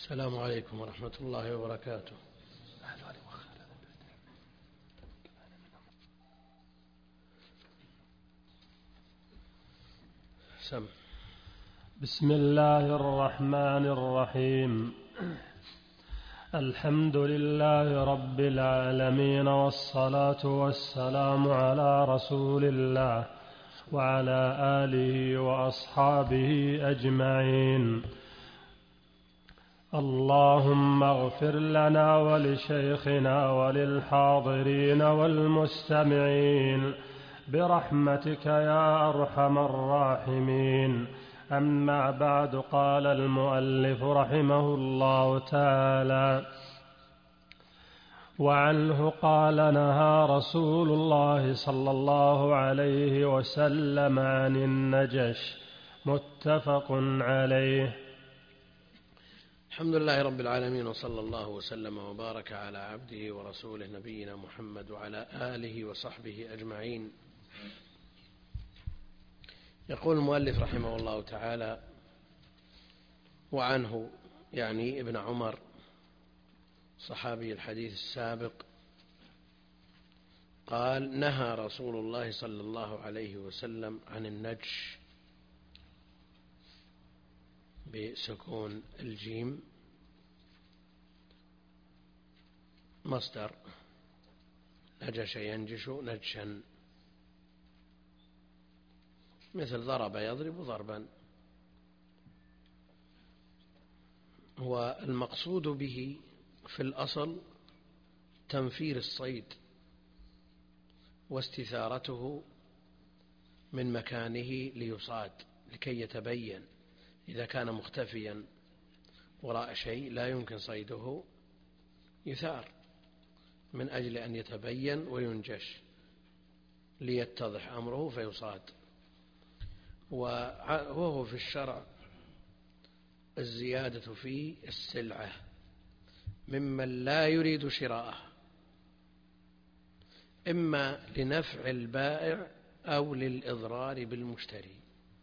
السلام عليكم ورحمة الله وبركاته. سم. بسم الله الرحمن الرحيم. الحمد لله رب العالمين، والصلاة والسلام على رسول الله وعلى آله وأصحابه أجمعين. اللهم اغفر لنا ولشيخنا وللحاضرين والمستمعين برحمتك يا أرحم الراحمين. أما بعد، قال المؤلف رحمه الله تعالى: وعنه قال: نهى رسول الله صلى الله عليه وسلم عن النجش. متفق عليه. الحمد لله رب العالمين، وصلى الله وسلم وبارك على عبده ورسوله نبينا محمد وعلى آله وصحبه أجمعين. يقول المؤلف رحمه الله تعالى: وعنه، يعني ابن عمر صحابي الحديث السابق، قال: نهى رسول الله صلى الله عليه وسلم عن النجش بسكون الجيم، مصدر نجش ينجش نجشا، مثل ضرب يضرب ضربا. والمقصود به في الأصل تنفير الصيد واستثارته من مكانه ليصاد، لكي يتبين. إذا كان مختفيا وراء شيء لا يمكن صيده، يثار من أجل أن يتبين وينجش ليتضح أمره فيصاد. وهو في الشرع الزيادة في السلعة ممن لا يريد شراءه، إما لنفع البائع أو للإضرار بالمشتري.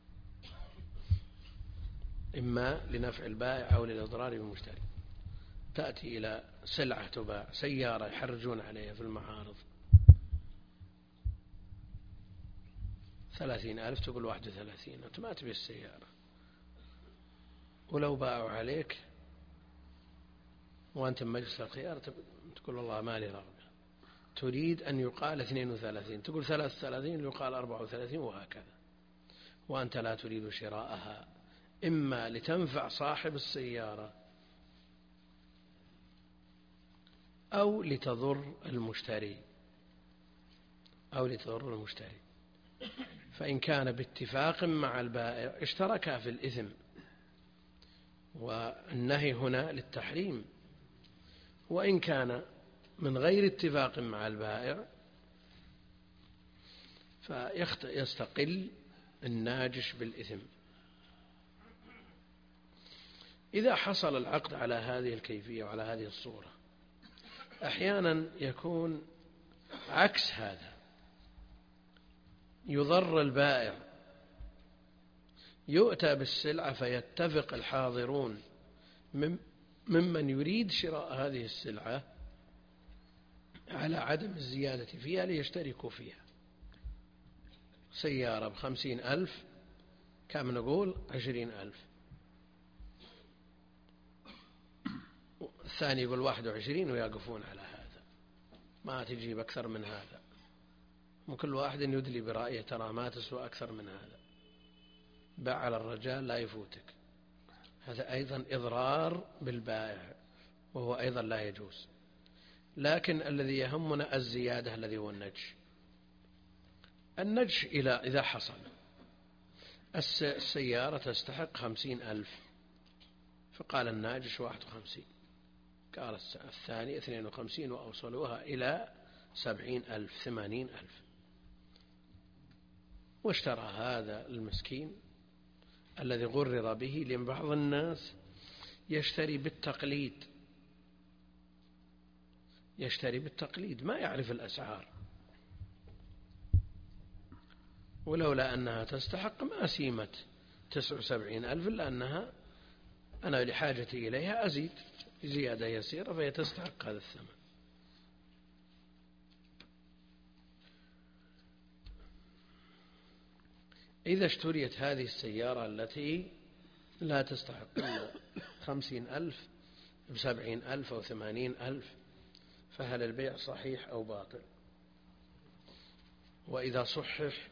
إما لنفع البائع أو للإضرار بالمشتري. تأتي إلى سلعة تباع، سيارة يحرجون عليها في المعارض 30,000، تقول 31، أنت ما تبي السيارة، ولو باعوا عليك وأنت مجلس الخيار تقول والله ما لي رغبة، تريد أن يقال 32، تقول 33 يقال 34، وهكذا، وأنت لا تريد شراءها، إما لتنفع صاحب السيارة أو لتضر المشتري. فإن كان باتفاق مع البائع اشتركا في الإثم، والنهي هنا للتحريم. وإن كان من غير اتفاق مع البائع فيستقل الناجش بالإثم. إذا حصل العقد على هذه الكيفية وعلى هذه الصورة، أحيانا يكون عكس هذا، يضر البائع، يؤتى بالسلعة فيتفق الحاضرون ممن يريد شراء هذه السلعة على عدم الزيادة فيها ليشتركوا فيها. سيارة ب50,000، كم نقول 20,000، الثاني يقول 21، ويقفون على هذا، ما تجيب أكثر من هذا، وكل واحد يدلي برأيه، ترى ما تسوى أكثر من هذا، باع على الرجال لا يفوتك. هذا أيضا إضرار بالبائع، وهو أيضا لا يجوز. لكن الذي يهمنا الزيادة، الذي هو النجش إذا حصل السيارة تستحق 50,000، فقال الناجش 51، قال الثاني 52، وأوصلوها إلى 70,000 80,000. واشترى هذا المسكين الذي غرر به، لأن بعض الناس يشتري بالتقليد، ما يعرف الأسعار، ولولا أنها تستحق ما سيمت 79,000، إلا أنها أنا لحاجتي إليها أزيد زيادة يسيرة فهي تستحق هذا الثمن. إذا اشتريت هذه السيارة التي لا تستحق إلا 50,000 ب70,000 أو 80,000 فهل البيع صحيح أو باطل؟ وإذا صحح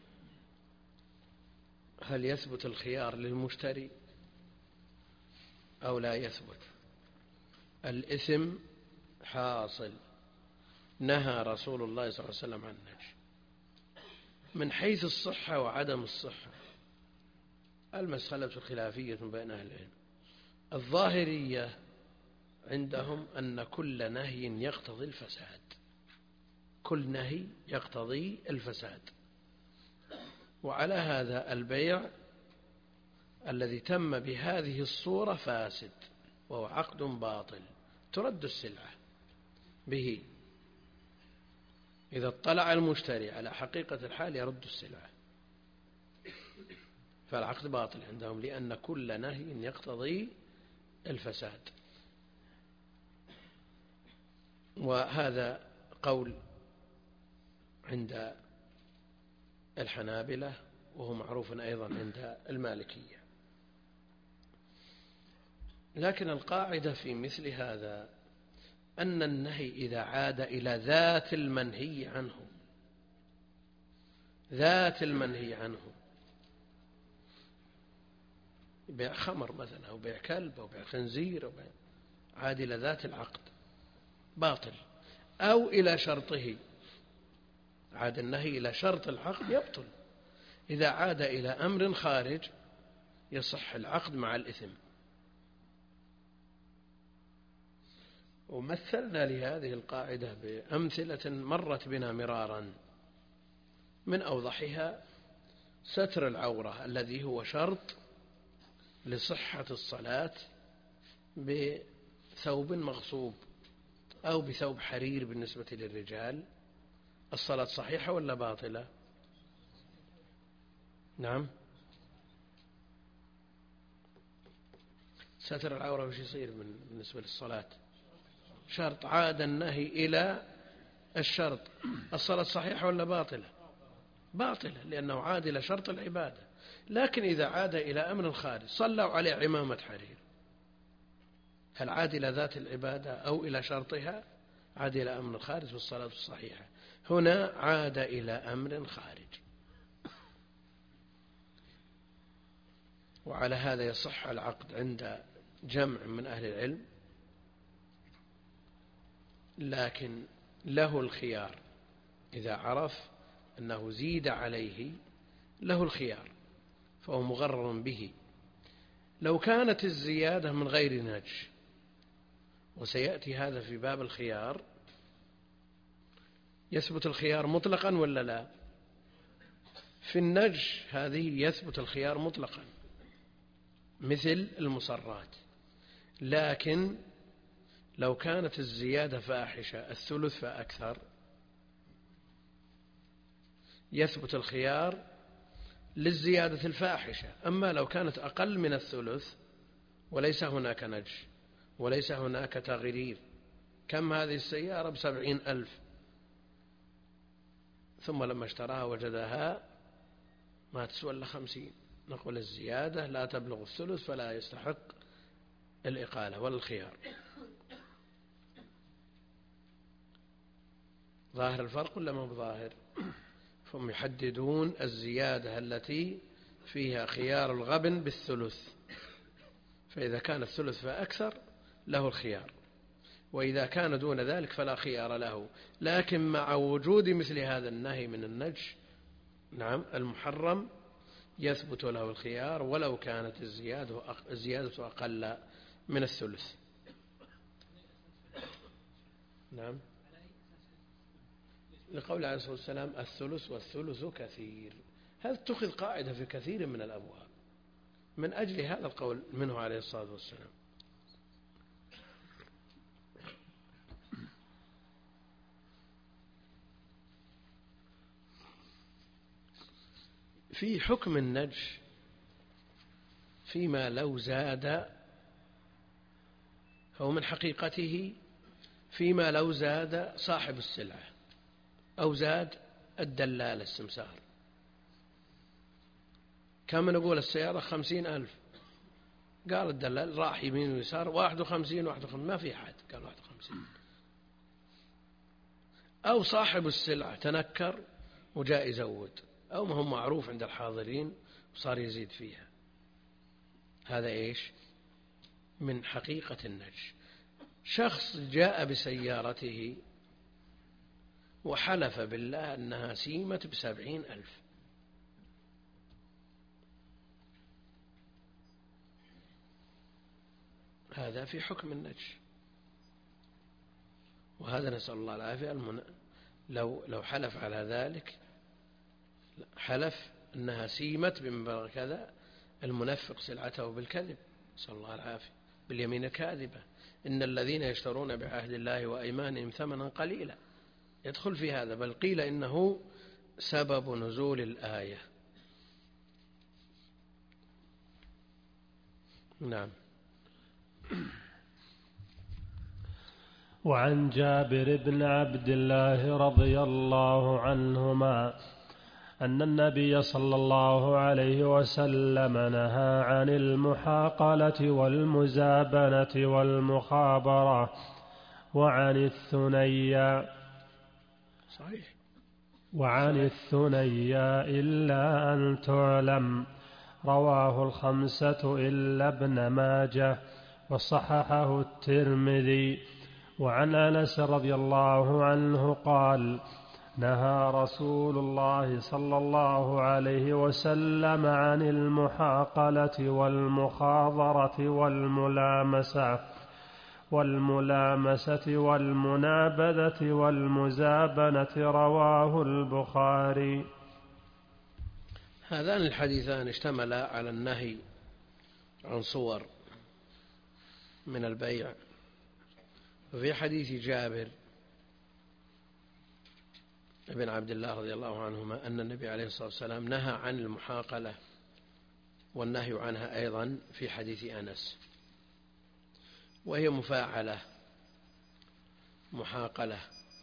هل يثبت الخيار للمشتري أو لا يثبت؟ الإثم حاصل. نهى رسول الله صلى الله عليه وسلم عن النجش من حيث الصحة وعدم الصحة. المسألة خلافية بين أهل العلم. الظاهرية عندهم أن كل نهي يقتضي الفساد، كل نهي يقتضي الفساد، وعلى هذا البيع الذي تم بهذه الصورة فاسد وهو عقد باطل ترد السلعة به. إذا اطلع المشتري على حقيقة الحال يرد السلعة، فالعقد باطل عندهم لأن كل نهي يقتضي الفساد. وهذا قول عند الحنابلة وهو معروف أيضا عند المالكية. لكن القاعدة في مثل هذا أن النهي إذا عاد إلى ذات المنهي عنه، ذات المنهي عنه، بيع خمر مثلا أو بيع كلب أو بيع خنزير أو بيع، عاد إلى ذات العقد باطل، أو إلى شرطه، عاد النهي إلى شرط العقد يبطل. إذا عاد إلى أمر خارج يصح العقد مع الإثم. ومثلنا لهذه القاعدة بأمثلة مرت بنا مرارا، من أوضحها ستر العورة الذي هو شرط لصحة الصلاة بثوب مغصوب أو بثوب حرير بالنسبة للرجال. الصلاة صحيحة ولا باطلة؟ نعم. ستر العورة وش يصير بالنسبة للصلاة؟ شرط. عاد النهي إلى الشرط، الصلاة صحيحة ولا باطلة؟ باطلة، لأنه عاد إلى شرط العبادة. لكن إذا عاد إلى أمر خارج، صلوا عليه عمامة حرير، هل عاد إلى ذات العبادة أو إلى شرطها؟ عاد إلى أمر خارج والصلاة الصحيحة. هنا عاد إلى أمر خارج. وعلى هذا يصح العقد عند جمع من أهل العلم، لكن له الخيار إذا عرف أنه زيد عليه، له الخيار فهو مغرر به. لو كانت الزيادة من غير نجش، وسيأتي هذا في باب الخيار، يثبت الخيار مطلقا ولا لا؟ في النجش هذه يثبت الخيار مطلقا مثل المصرات. لكن لو كانت الزيادة فاحشة، الثلث فأكثر، يثبت الخيار للزيادة الفاحشة. أما لو كانت أقل من الثلث وليس هناك نجش وليس هناك تغرير، كم هذه السيارة؟ ب70,000، ثم لما اشتراها وجدها ما تسوى إلا 50، نقول الزيادة لا تبلغ الثلث فلا يستحق الإقالة ولا الخيار. ظاهر الفرق ولا ما بظاهر؟ فهم يحددون الزيادة التي فيها خيار الغبن بالثلث، فإذا كان الثلث فأكثر له الخيار، وإذا كان دون ذلك فلا خيار له. لكن مع وجود مثل هذا النهي من النجش، نعم، المحرم، يثبت له الخيار ولو كانت الزيادة أقل من الثلث. نعم، لقول عليه الصلاة والسلام الثلث والثلث كثير. هذا اتخذ قاعدة في كثير من الأبواب من أجل هذا القول منه عليه الصلاة والسلام. في حكم النجش فيما لو زاد هو من حقيقته فيما لو زاد صاحب السلعة أو زاد الدلال السمسار. كم نقول السيارة 50,000، قال الدلال راح يمين ويسار 51 ما في حد قال 51. أو صاحب السلعة تنكر وجاء يزود، أو ما هو معروف عند الحاضرين وصار يزيد فيها. هذا إيش؟ من حقيقة النجش. شخص جاء بسيارته وحلف بالله أنها سيمت ب70,000، هذا في حكم النجش. وهذا نسأل الله العافية. لو حلف على ذلك، حلف أنها سيمت بمبلغ كذا، المنفق سلعته بالكذب، نسأل الله العافية، باليمين الكاذبة. إن الذين يشترون بعهد الله وأيمانهم ثمنا قليلا، يدخل في هذا. بل قيل إنه سبب نزول الآية. نعم. وعن جابر بن عبد الله رضي الله عنهما أن النبي صلى الله عليه وسلم نهى عن المحاقلة والمزابنة والمخابرة وعن الثنيا. صحيح. وعن الثنيا إلا أن تعلم. رواه الخمسة إلا ابن ماجه وصححه الترمذي. وعن أنس رضي الله عنه قال: نهى رسول الله صلى الله عليه وسلم عن المحاقلة والمخاضرة والملامسة والمنابذة والمزابنة. رواه البخاري. هذان الحديثان اشتملا على النهي عن صور من البيع. وفي حديث جابر ابن عبد الله رضي الله عنهما أن النبي عليه الصلاة والسلام نهى عن المحاقلة، والنهي عنها أيضا في حديث أنس، وهي مفاعلة، محاقلة.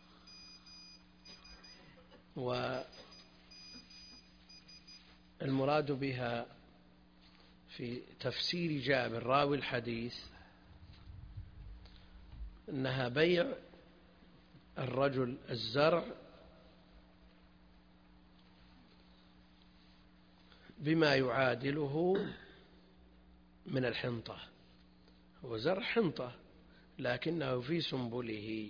والمراد بها في تفسير جابر راوي الحديث أنها بيع الرجل الزرع بما يعادله من الحنطة. هو زرع حنطة لكنه في سنبله،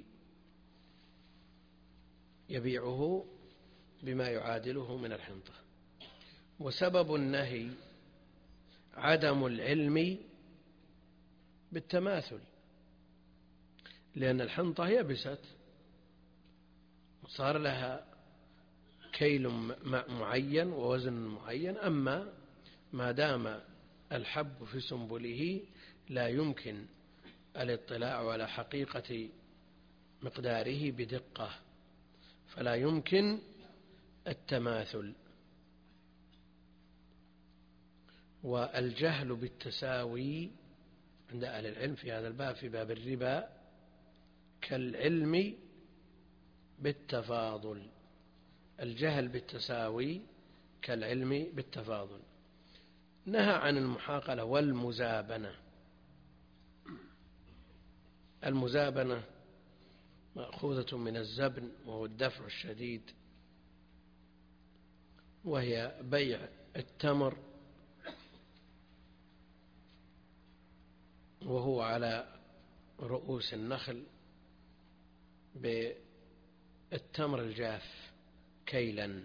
يبيعه بما يعادله من الحنطة. وسبب النهي عدم العلم بالتماثل، لأن الحنطة يبست وصار لها كيل معين ووزن معين. أما ما دام الحب في سنبله لا يمكن الاطلاع على حقيقة مقداره بدقة، فلا يمكن التماثل. والجهل بالتساوي عند أهل العلم في هذا الباب، في باب الربا، كالعلم بالتفاضل. الجهل بالتساوي كالعلم بالتفاضل. نهى عن المحاقلة والمزابنة. المزابنة مأخوذة من الزبن، وهو الدفع الشديد، وهي بيع التمر وهو على رؤوس النخل بالتمر الجاف كيلا.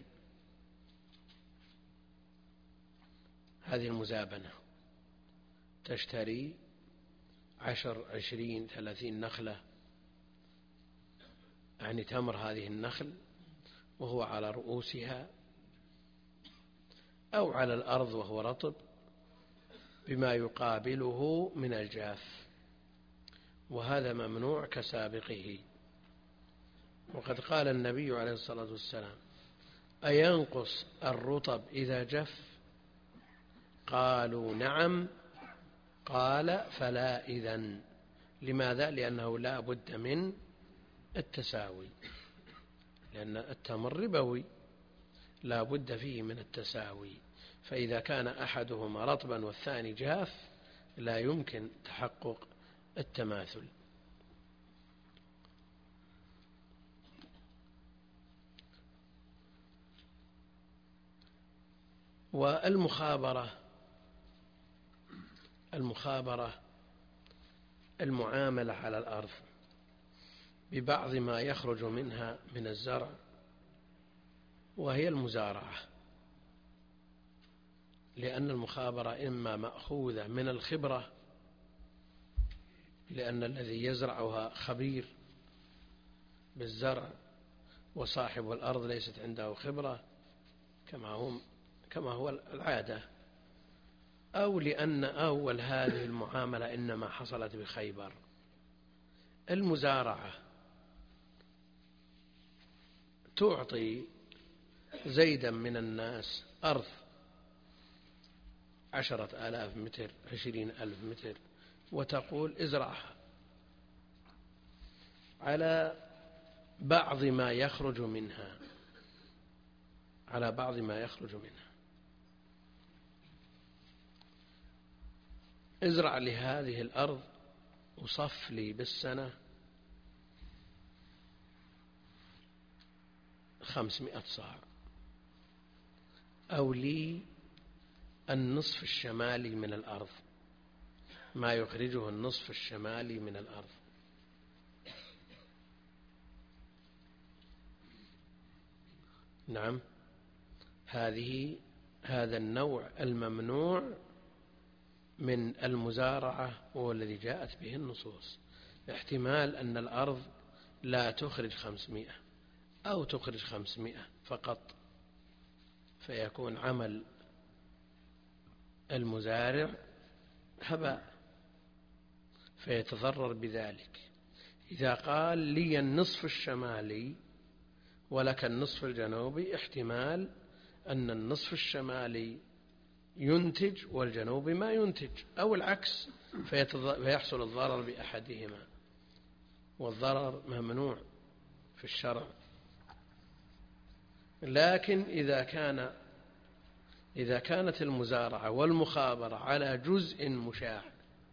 هذه المزابنة، تشتري 10 20 30 نخلة، يعني تمر هذه النخل وهو على رؤوسها أو على الأرض وهو رطب بما يقابله من الجاف، وهذا ممنوع كسابقه. وقد قال النبي عليه الصلاة والسلام: أينقص الرطب إذا جف؟ قالوا: نعم. قال: فلا إذن. لماذا؟ لأنه لا بد من التساوي، لأن التمر ربوي لا بد فيه من التساوي، فإذا كان أحدهما رطبا والثاني جاف لا يمكن تحقق التماثل. والمخابرة المعاملة على الأرض ببعض ما يخرج منها من الزرع، وهي المزارعة، لأن المخابرة إما مأخوذة من الخبرة، لأن الذي يزرعها خبير بالزرع وصاحب الأرض ليست عنده خبرة كما هو العادة، أو لأن أول هذه المعاملة إنما حصلت بخيبر. المزارعة تعطي زيدا من الناس أرض 10,000 متر 20,000 متر وتقول ازرعها على بعض ما يخرج منها، ازرع لهذه الأرض وصف لي بالسنة 500 صاع، أو لي النصف الشمالي من الأرض، ما يخرجه النصف الشمالي من الأرض. نعم، هذا النوع الممنوع من المزارعة هو الذي جاءت به النصوص. احتمال أن الأرض لا تخرج 500 أو تخرج 500 فقط، فيكون عمل المزارع هباء فيتضرر بذلك. إذا قال لي النصف الشمالي ولك النصف الجنوبي، احتمال أن النصف الشمالي ينتج والجنوبي ما ينتج، أو العكس، فيحصل الضرر بأحدهما، والضرر ممنوع في الشرع. لكن إذا كانت المزارعة والمخابرة على جزء مشاع،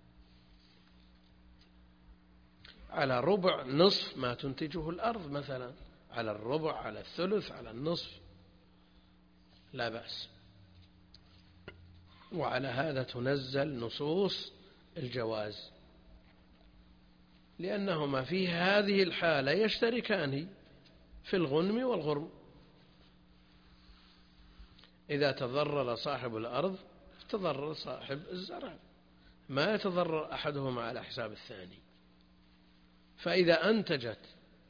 على ربع نصف ما تنتجه الأرض مثلا، على الربع، على الثلث، على النصف، لا بأس. وعلى هذا تنزل نصوص الجواز، لأنهما في هذه الحالة يشتركان في الغنم والغرم. إذا تضرر صاحب الأرض تضرر صاحب الزرع، ما يتضرر أحدهما على حساب الثاني. فإذا أنتجت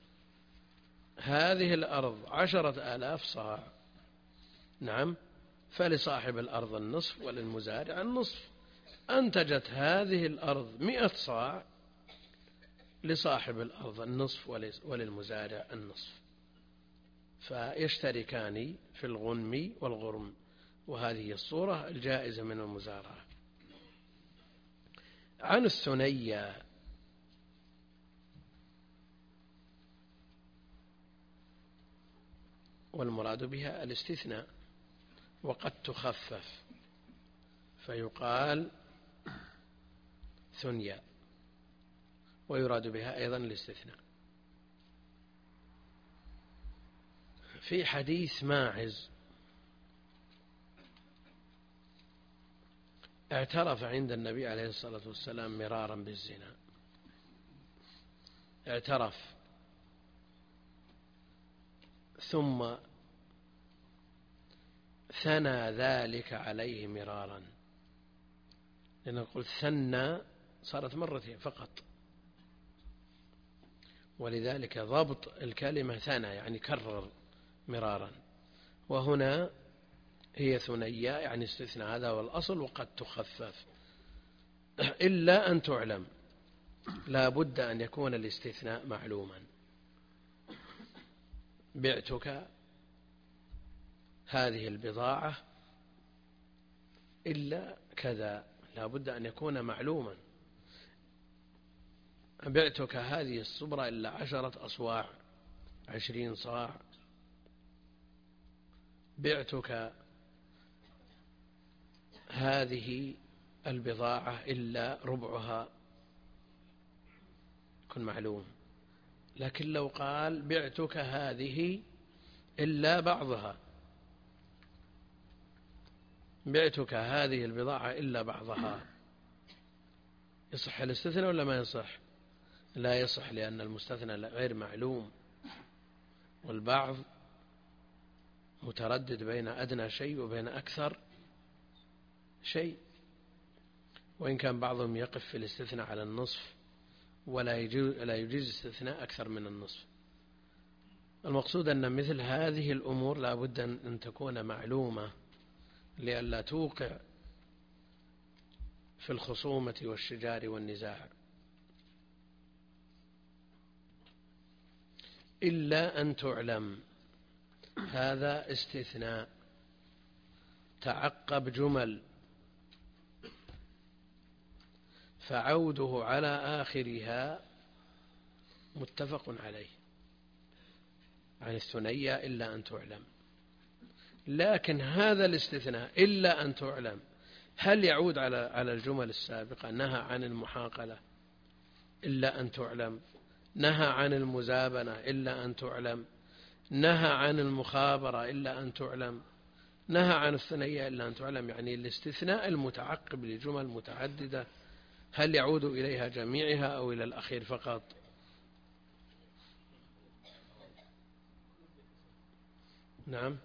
هذه الأرض 10,000 صاع، نعم، فلصاحب الأرض النصف وللمزارع النصف. أنتجت هذه الأرض 100 صاع، لصاحب الأرض النصف وللمزارع النصف، فيشتركان في الغنم والغرم، وهذه الصورة الجائزة من المزارعة. عن الثنيا والمراد بها الاستثناء، وقد تخفف فيقال ثنيا، ويراد بها أيضا الاستثناء. في حديث ماعز اعترف عند النبي عليه الصلاة والسلام مرارا بالزنا، اعترف ثم ثنى ذلك عليه مرارا، لأن نقول ثنى صارت مرتين فقط، ولذلك ضبط الكلمة ثنى يعني كرر مرارا، وهنا هي ثنيا يعني استثناء، هذا هو الأصل، وقد تخفف إلا أن تعلم، لا بد أن يكون الاستثناء معلوما. بعتك هذه البضاعة إلا كذا، لا بد أن يكون معلوما. بعتك هذه الصبرة إلا 10 أصواع 20 صاع، بعتك هذه البضاعة إلا ربعها، يكون معلوم. لكن لو قال بعتك هذه إلا بعضها، بعتك هذه البضاعة إلا بعضها، يصح الاستثناء ولا ما يصح؟ لا يصح، لأن المستثنى غير معلوم، والبعض متردد بين أدنى شيء وبين أكثر شيء، وإن كان بعضهم يقف في الاستثناء على النصف ولا يجوز استثناء أكثر من النصف. المقصود أن مثل هذه الأمور لا بد أن تكون معلومة لئلا توقع في الخصومة والشجار والنزاع. إلا أن تعلم، هذا استثناء تعقب جمل، فعوده على آخرها متفق عليه عن الثنية إلا أن تعلم. لكن هذا الاستثناء إلا أن تعلم هل يعود على الجمل السابقة؟ نهى عن المحاقلة إلا أن تعلم، نهى عن المزابنة إلا أن تعلم، نهى عن المخابرة إلا أن تعلم، نهى عن الثنية إلا أن تعلم. يعني الاستثناء المتعقب لجمل متعددة هل يعود إليها جميعها أو إلى الأخير فقط؟ نعم.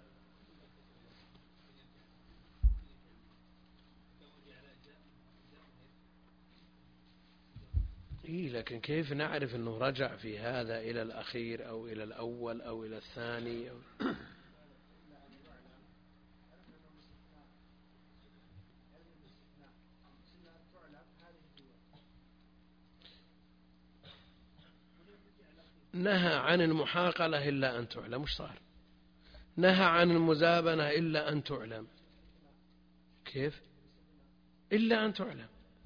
لكن كيف نعرف أنه رجع في هذا إلى الأخير أو إلى الأول أو إلى الثاني نهى عن المحاقلة إلا أن تعلم، وش صار؟ نهى عن المزابنة إلا أن تعلم، كيف؟ إلا أن تعلم.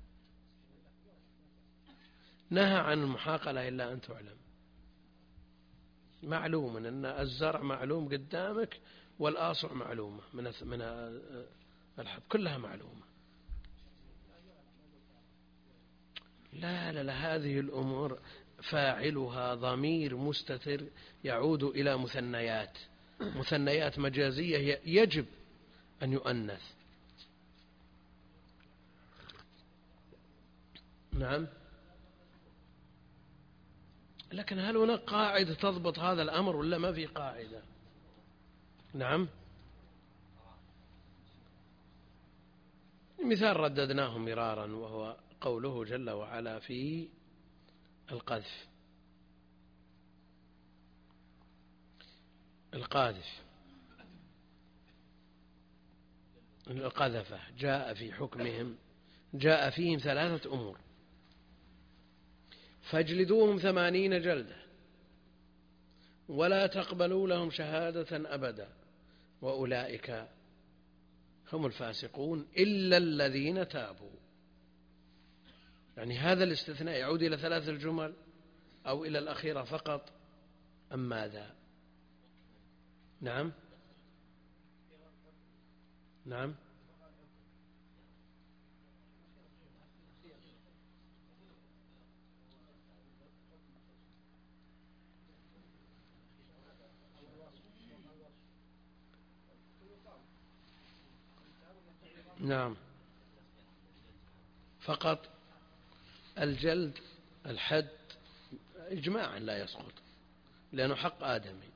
نهى عن المحاقلة إلا أن تعلم، معلوم أن الزرع معلوم قدامك والآصع معلومة من الحب، كلها معلومة. لا هذه الأمور فاعلها ضمير مستتر يعود إلى مثنيات مجازية يجب أن يؤنث. نعم. لكن هل هناك قاعدة تضبط هذا الأمر ولا ما في قاعدة؟ نعم. مثال رددناه مرارا وهو قوله جل وعلا في القذف. القذفة جاء في حكمهم، جاء فيهم 3 أمور: فاجلدوهم 80 جلدة ولا تقبلوا لهم شهادة أبدا وأولئك هم الفاسقون إلا الذين تابوا. يعني هذا الاستثناء يعود إلى 3 الجمل أو إلى الأخيرة فقط أم ماذا؟ نعم. نعم. نعم. فقط الجلد الحد إجماعا لا يسقط لأنه حق آدمي.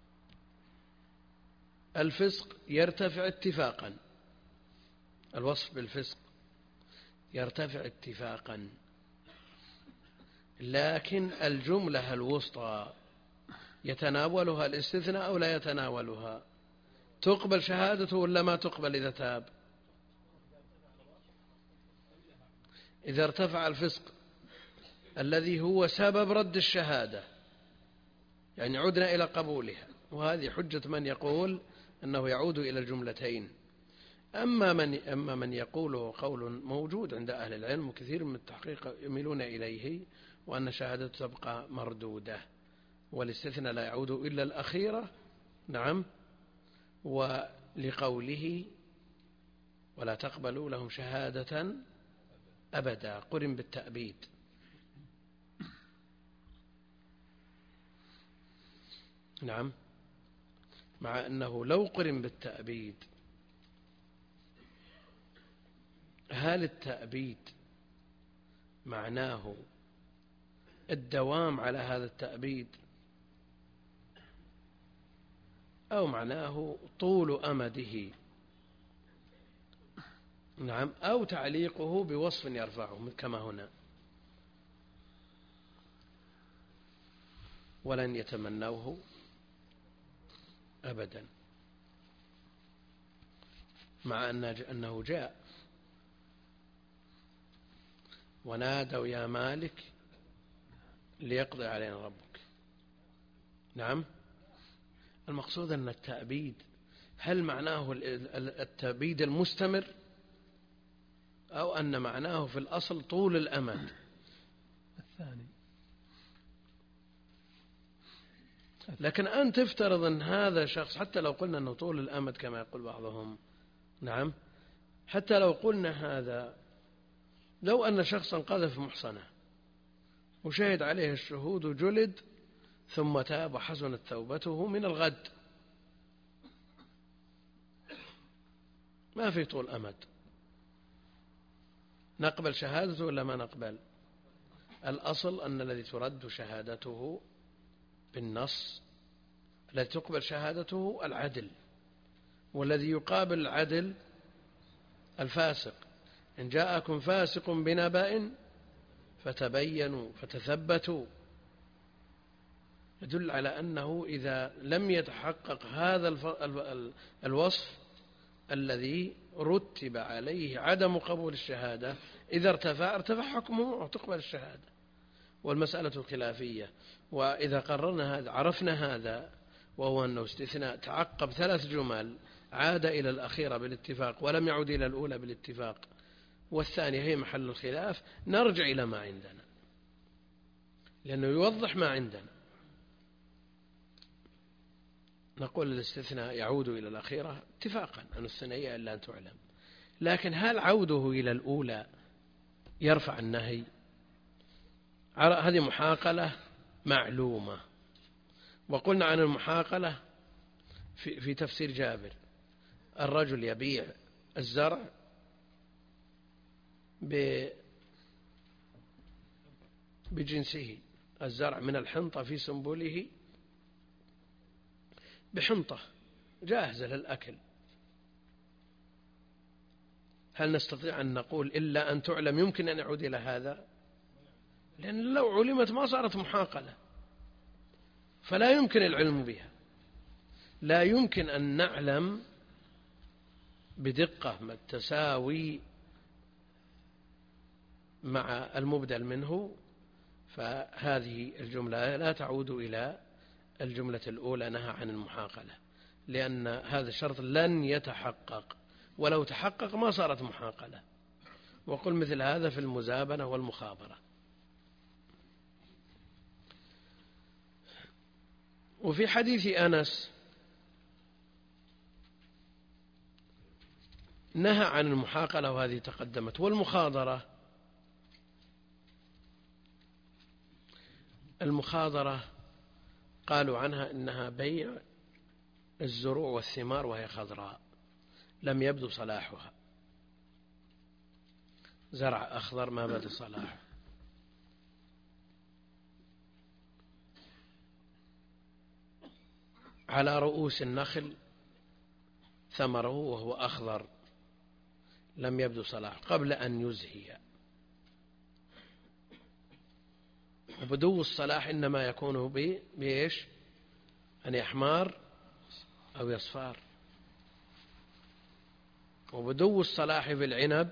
الفسق يرتفع اتفاقا، الوصف بالفسق يرتفع اتفاقا، لكن الجملة الوسطى يتناولها الاستثناء أو لا يتناولها؟ تقبل شهادته ولا ما تقبل إذا تاب؟ إذا ارتفع الفسق الذي هو سبب رد الشهادة، يعني عدنا إلى قبولها، وهذه حجة من يقول أنه يعود إلى الجملتين. أما من يقوله قول موجود عند أهل العلم وكثير من التحقيق يميلون إليه، وأن شهادته تبقى مردودة، والاستثناء لا يعود إلا الأخيرة. نعم. ولقوله ولا تقبلوا لهم شهادة أبدا قرن بالتأبيد. نعم. مع أنه لو قرن بالتأبيد، هل التأبيد معناه الدوام على هذا التأبيد أو معناه طول أمده؟ نعم. أو تعليقه بوصف يرفعه كما هنا ولن يتمنوه أبدا، مع أنه جاء ونادوا يا مالك ليقضي علينا ربك. نعم. المقصود أن التأبيد هل معناه التأبيد المستمر أو أن معناه في الأصل طول الأمد؟ الثاني. لكن أن تفترض أن هذا شخص، حتى لو قلنا أنه طول الأمد كما يقول بعضهم، نعم، حتى لو قلنا هذا، لو أن شخصا قذف محصنة وشهد عليه الشهود وجلد ثم تاب وحسنت توبته من الغد، ما في طول أمد، نقبل شهادته ولا ما نقبل؟ الأصل أن الذي ترد شهادته بالنص، الذي تقبل شهادته العدل، والذي يقابل العدل الفاسق. إن جاءكم فاسق بنبأ فتبينوا فتثبتوا، يدل على أنه إذا لم يتحقق هذا الوصف الذي رتب عليه عدم قبول الشهادة، إذا ارتفع حكمه وتقبل الشهادة. والمسألة خلافية، وإذا قررنا هذا عرفنا هذا، وهو أنه استثناء تعقب 3 جمل، عاد إلى الأخيرة بالاتفاق ولم يعود إلى الأولى بالاتفاق، والثانية هي محل الخلاف، نرجع إلى ما عندنا لأنه يوضح ما عندنا. نقول الاستثناء يعود إلى الأخيرة اتفاقا أن الثنائية إلا أن تعلم، لكن هل عوده إلى الأولى يرفع النهي؟ هذه محاقلة معلومة. وقلنا عن المحاقلة في تفسير جابر: الرجل يبيع الزرع بجنسه، الزرع من الحنطة في سنبله بحنطة جاهزة للأكل، هل نستطيع أن نقول إلا أن تعلم يمكن أن يعود إلى هذا؟ لأن لو علمت ما صارت محاقلة، فلا يمكن العلم بها، لا يمكن أن نعلم بدقة ما التساوي مع المبدل منه، فهذه الجملة لا تعود إلى الجملة الأولى نهى عن المحاقلة، لأن هذا الشرط لن يتحقق، ولو تحقق ما صارت محاقلة. وقل مثل هذا في المزابنة والمخابرة. وفي حديث أنس نهى عن المحاقلة وهذه تقدمت. والمخاضرة، المخاضرة قالوا عنها إنها بيع الزروع والثمار وهي خضراء لم يبدو صلاحها، زرع أخضر ما بدا صلاحه. على رؤوس النخل ثمره وهو أخضر لم يبدو صلاحه قبل أن يزهي. وبدو الصلاح إنما يكون بإيش؟ أن يحمار أو يصفار. وبدو الصلاح في العنب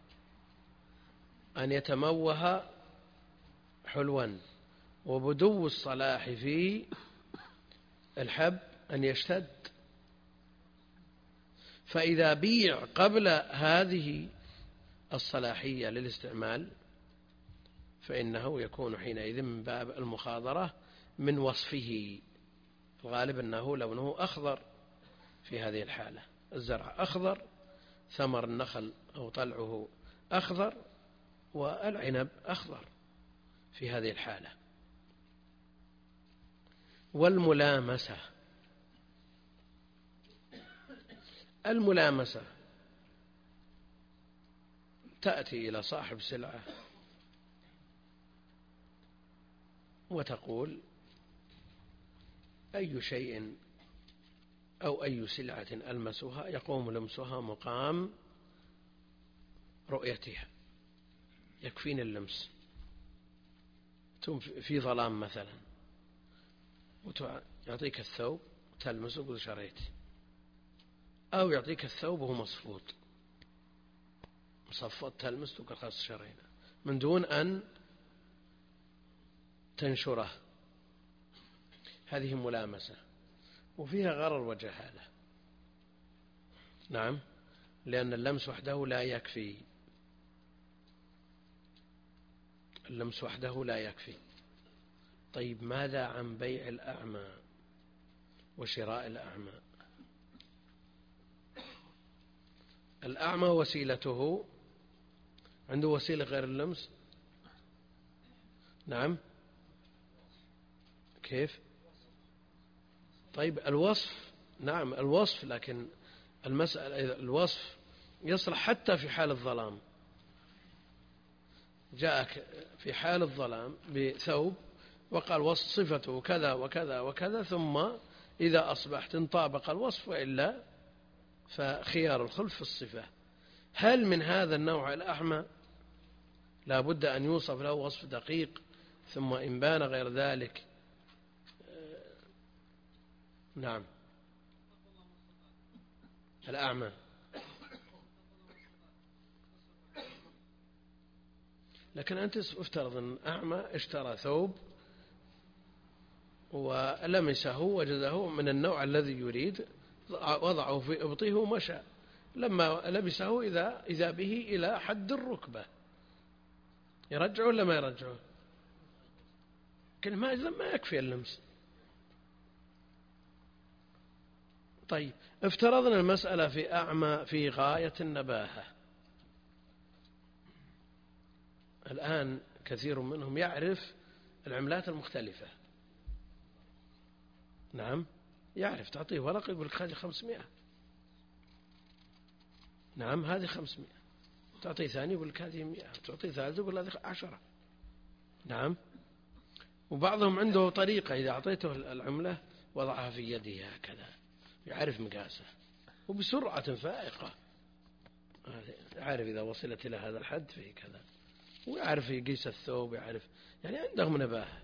أن يتموه حلوا، وبدو الصلاح في الحب أن يشتد. فإذا بيع قبل هذه الصلاحية للاستعمال فإنه يكون حينئذ من باب المخاضرة من وصفه. الغالب أنه لونه أخضر في هذه الحالة، الزرع أخضر، ثمر النخل أو طلعه أخضر، والعنب أخضر في هذه الحالة. والملامسة، الملامسة تأتي إلى صاحب سلعة وتقول أي شيء أو أي سلعة ألمسها يقوم لمسها مقام رؤيتها، يكفيني اللمس. في ظلام مثلا ويعطيك الثوب تلمسه قل شريت، أو يعطيك الثوب وهو مصفوط مصفط تلمس تقول خلاص شرينا، من دون أن تنشره. هذه ملامسة وفيها غرر وجهالة. نعم، لأن اللمس وحده لا يكفي، اللمس وحده لا يكفي. طيب ماذا عن بيع الأعمى وشراء الأعمى؟ الأعمى وسيلته عنده وسيلة غير اللمس؟ نعم، كيف؟ طيب الوصف، نعم الوصف، لكن المسألة الوصف يصلح حتى في حال الظلام. جاءك في حال الظلام بثوب وقال وصف صفته كذا وكذا وكذا، ثم إذا أصبحت انطابق الوصف وإلا فخيار الخلف في الصفة. هل من هذا النوع الأعمى لا بد أن يوصف له وصف دقيق، ثم إن بان غير ذلك نعم الأعمى. لكن أنت افترض أن أعمى اشترى ثوب ولمسه وجده من النوع الذي يريد، وضعه في إبطه ومشى، لما لبسه إذا به إلى حد الركبة، يرجعه ولا ما يرجعه؟ ما يكفي اللمس. طيب افترضنا المسألة في أعمى في غاية النباهة. الآن كثير منهم يعرف العملات المختلفة. نعم يعرف، تعطيه ورق يقول لك هذه 500، نعم هذه 500، تعطيه ثاني يقول لك هذه 100، تعطيه ثالث يقول هذه 10. نعم، وبعضهم عنده طريقة إذا أعطيته العملة وضعها في يده هكذا يعرف مقاسه وبسرعة فائقة، يعرف إذا وصلت إلى هذا الحد فيه كذا، ويعرف يقيس الثوب، يعرف يعني عندهم نباهة.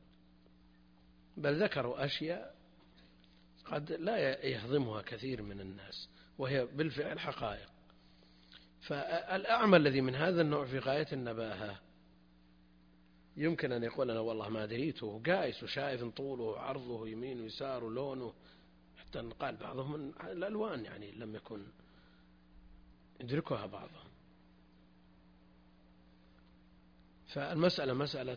بل ذكروا أشياء قد لا يهضمها كثير من الناس وهي بالفعل حقائق. فالأعمى الذي من هذا النوع في غاية النباهة يمكن أن يقول أنا والله ما دريته، قائس وشايف طوله عرضه يمين ويسار ولونه، حتى قال بعضهم من الألوان يعني لم يكن يدركها بعضهم. فالمسألة مسألة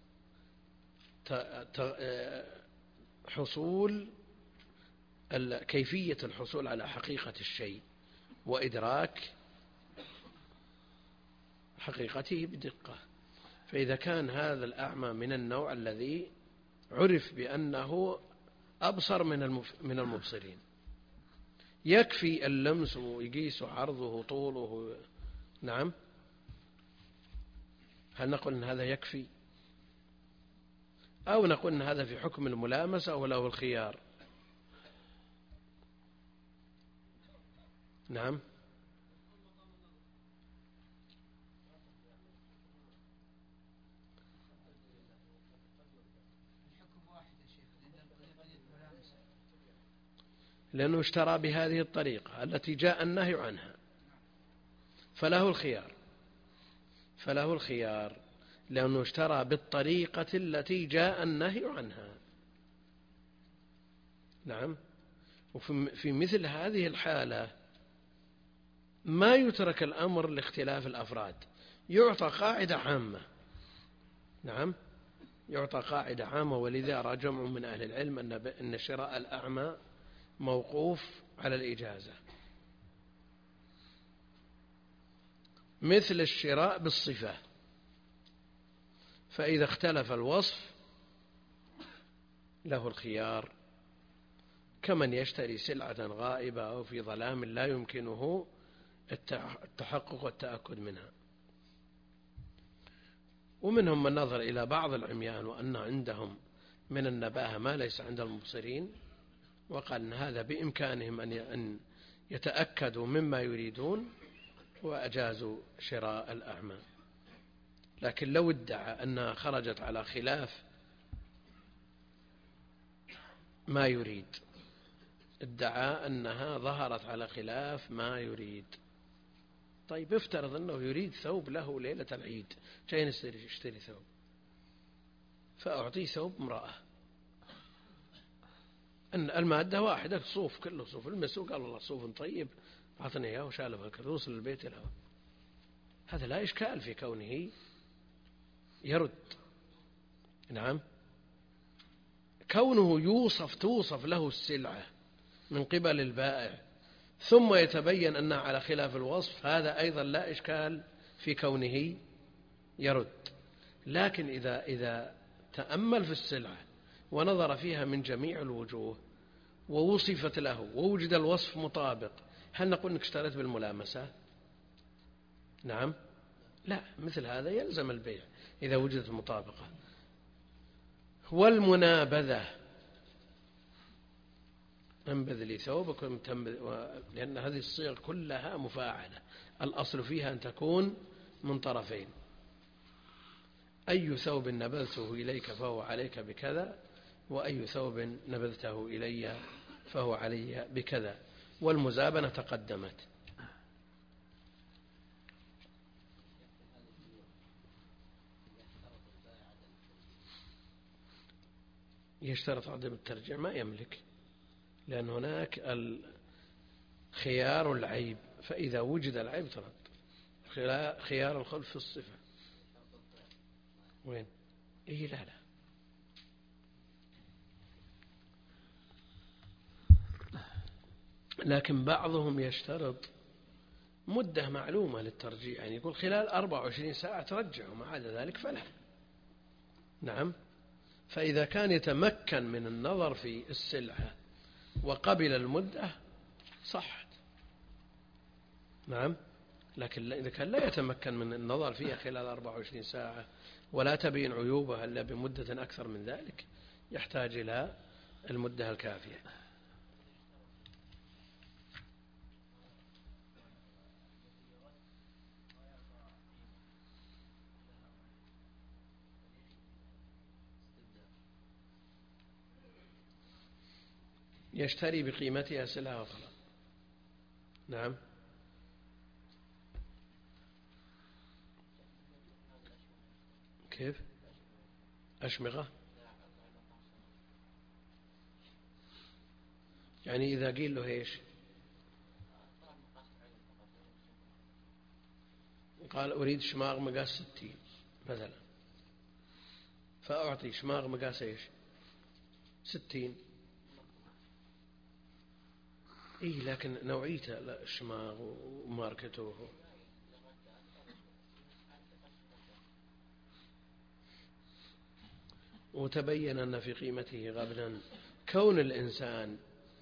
حصول كيفية الحصول على حقيقة الشيء وإدراك حقيقته بدقة. فإذا كان هذا الأعمى من النوع الذي عرف بأنه أبصر من المبصرين، يكفي اللمس ويقيس عرضه طوله. نعم، هل نقول أن هذا يكفي أو نقول أن هذا في حكم الملامسة وله الخيار؟ نعم، لأنه اشترى بهذه الطريقة التي جاء النهي عنها، فله الخيار لأنه اشترى بالطريقة التي جاء النهي عنها. نعم، وفي مثل هذه الحالة ما يترك الأمر لاختلاف الأفراد، يعطى قاعدة عامة نعم، يعطى قاعدة عامة. ولذا رأى جمع من أهل العلم أن شراء الأعمى موقوف على الإجازة، مثل الشراء بالصفة، فإذا اختلف الوصف له الخيار، كمن يشتري سلعة غائبة أو في ظلام لا يمكنه التحقق والتأكد منها. ومنهم من نظر إلى بعض العميان وأن عندهم من النباهة ما ليس عند المبصرين، وقال أن هذا بإمكانهم أن يتأكدوا مما يريدون، وأجازوا شراء الأعمى. لكن لو ادعى أنها خرجت على خلاف ما يريد، ادعى أنها ظهرت على خلاف ما يريد، طيب افترض أنه يريد ثوب له ليلة العيد، جاي يشتري ثوب، فأعطيه ثوب امرأة، أن المادة واحدة، صوف، كله صوف، المسوق قال والله صوف طيب أعطني إياه وشاله هكذا وصل البيت له، هذا لا إشكال في كونه يرد. نعم، كونه توصف له السلعة من قبل البائع ثم يتبين أنها على خلاف الوصف، هذا أيضا لا إشكال في كونه يرد. لكن إذا تأمل في السلعة ونظر فيها من جميع الوجوه ووصفت له ووجد الوصف مطابق، هل نقول أنك اشتريت بالملامسة؟ نعم، لا، مثل هذا يلزم البيع إذا وجدت مطابقة. والمنابذة، انبذ لي ثوبك، لأن هذه الصيغ كلها مفاعلة، الأصل فيها أن تكون من طرفين. أي ثوب نبذته إليك فهو عليك بكذا، وأي ثوب نبذته إلي فهو علي بكذا. والمزابنة تقدمت. يشترط عدم الترجيع، ما يملك، لأن هناك خيار العيب، فإذا وجد العيب ترد. خيار الخلف في الصفة وين؟ إيه، لا لكن بعضهم يشترط مدة معلومة للترجيع، يعني يقول خلال 24 ساعة ترجع، وما عدا ذلك فلا. نعم، فإذا كان يتمكن من النظر في السلعة وقبل المدة صحت. نعم، لكن إذا كان لا يتمكن من النظر فيها خلال 24 ساعة ولا تبين عيوبها إلا بمدة أكثر من ذلك، يحتاج إلى المدة الكافية. يشتري بقيمتها سلعة أخرى. نعم، كيف؟ أشمغة، يعني إذا قيل له إيش؟ قال أريد شماغ مقاس 60 مثلا، فأعطي شماغ مقاس إيش؟ 60. إيه، لكن نوعية الشماغ وماركته. وتبين أن في قيمته غبنا. كون الإنسان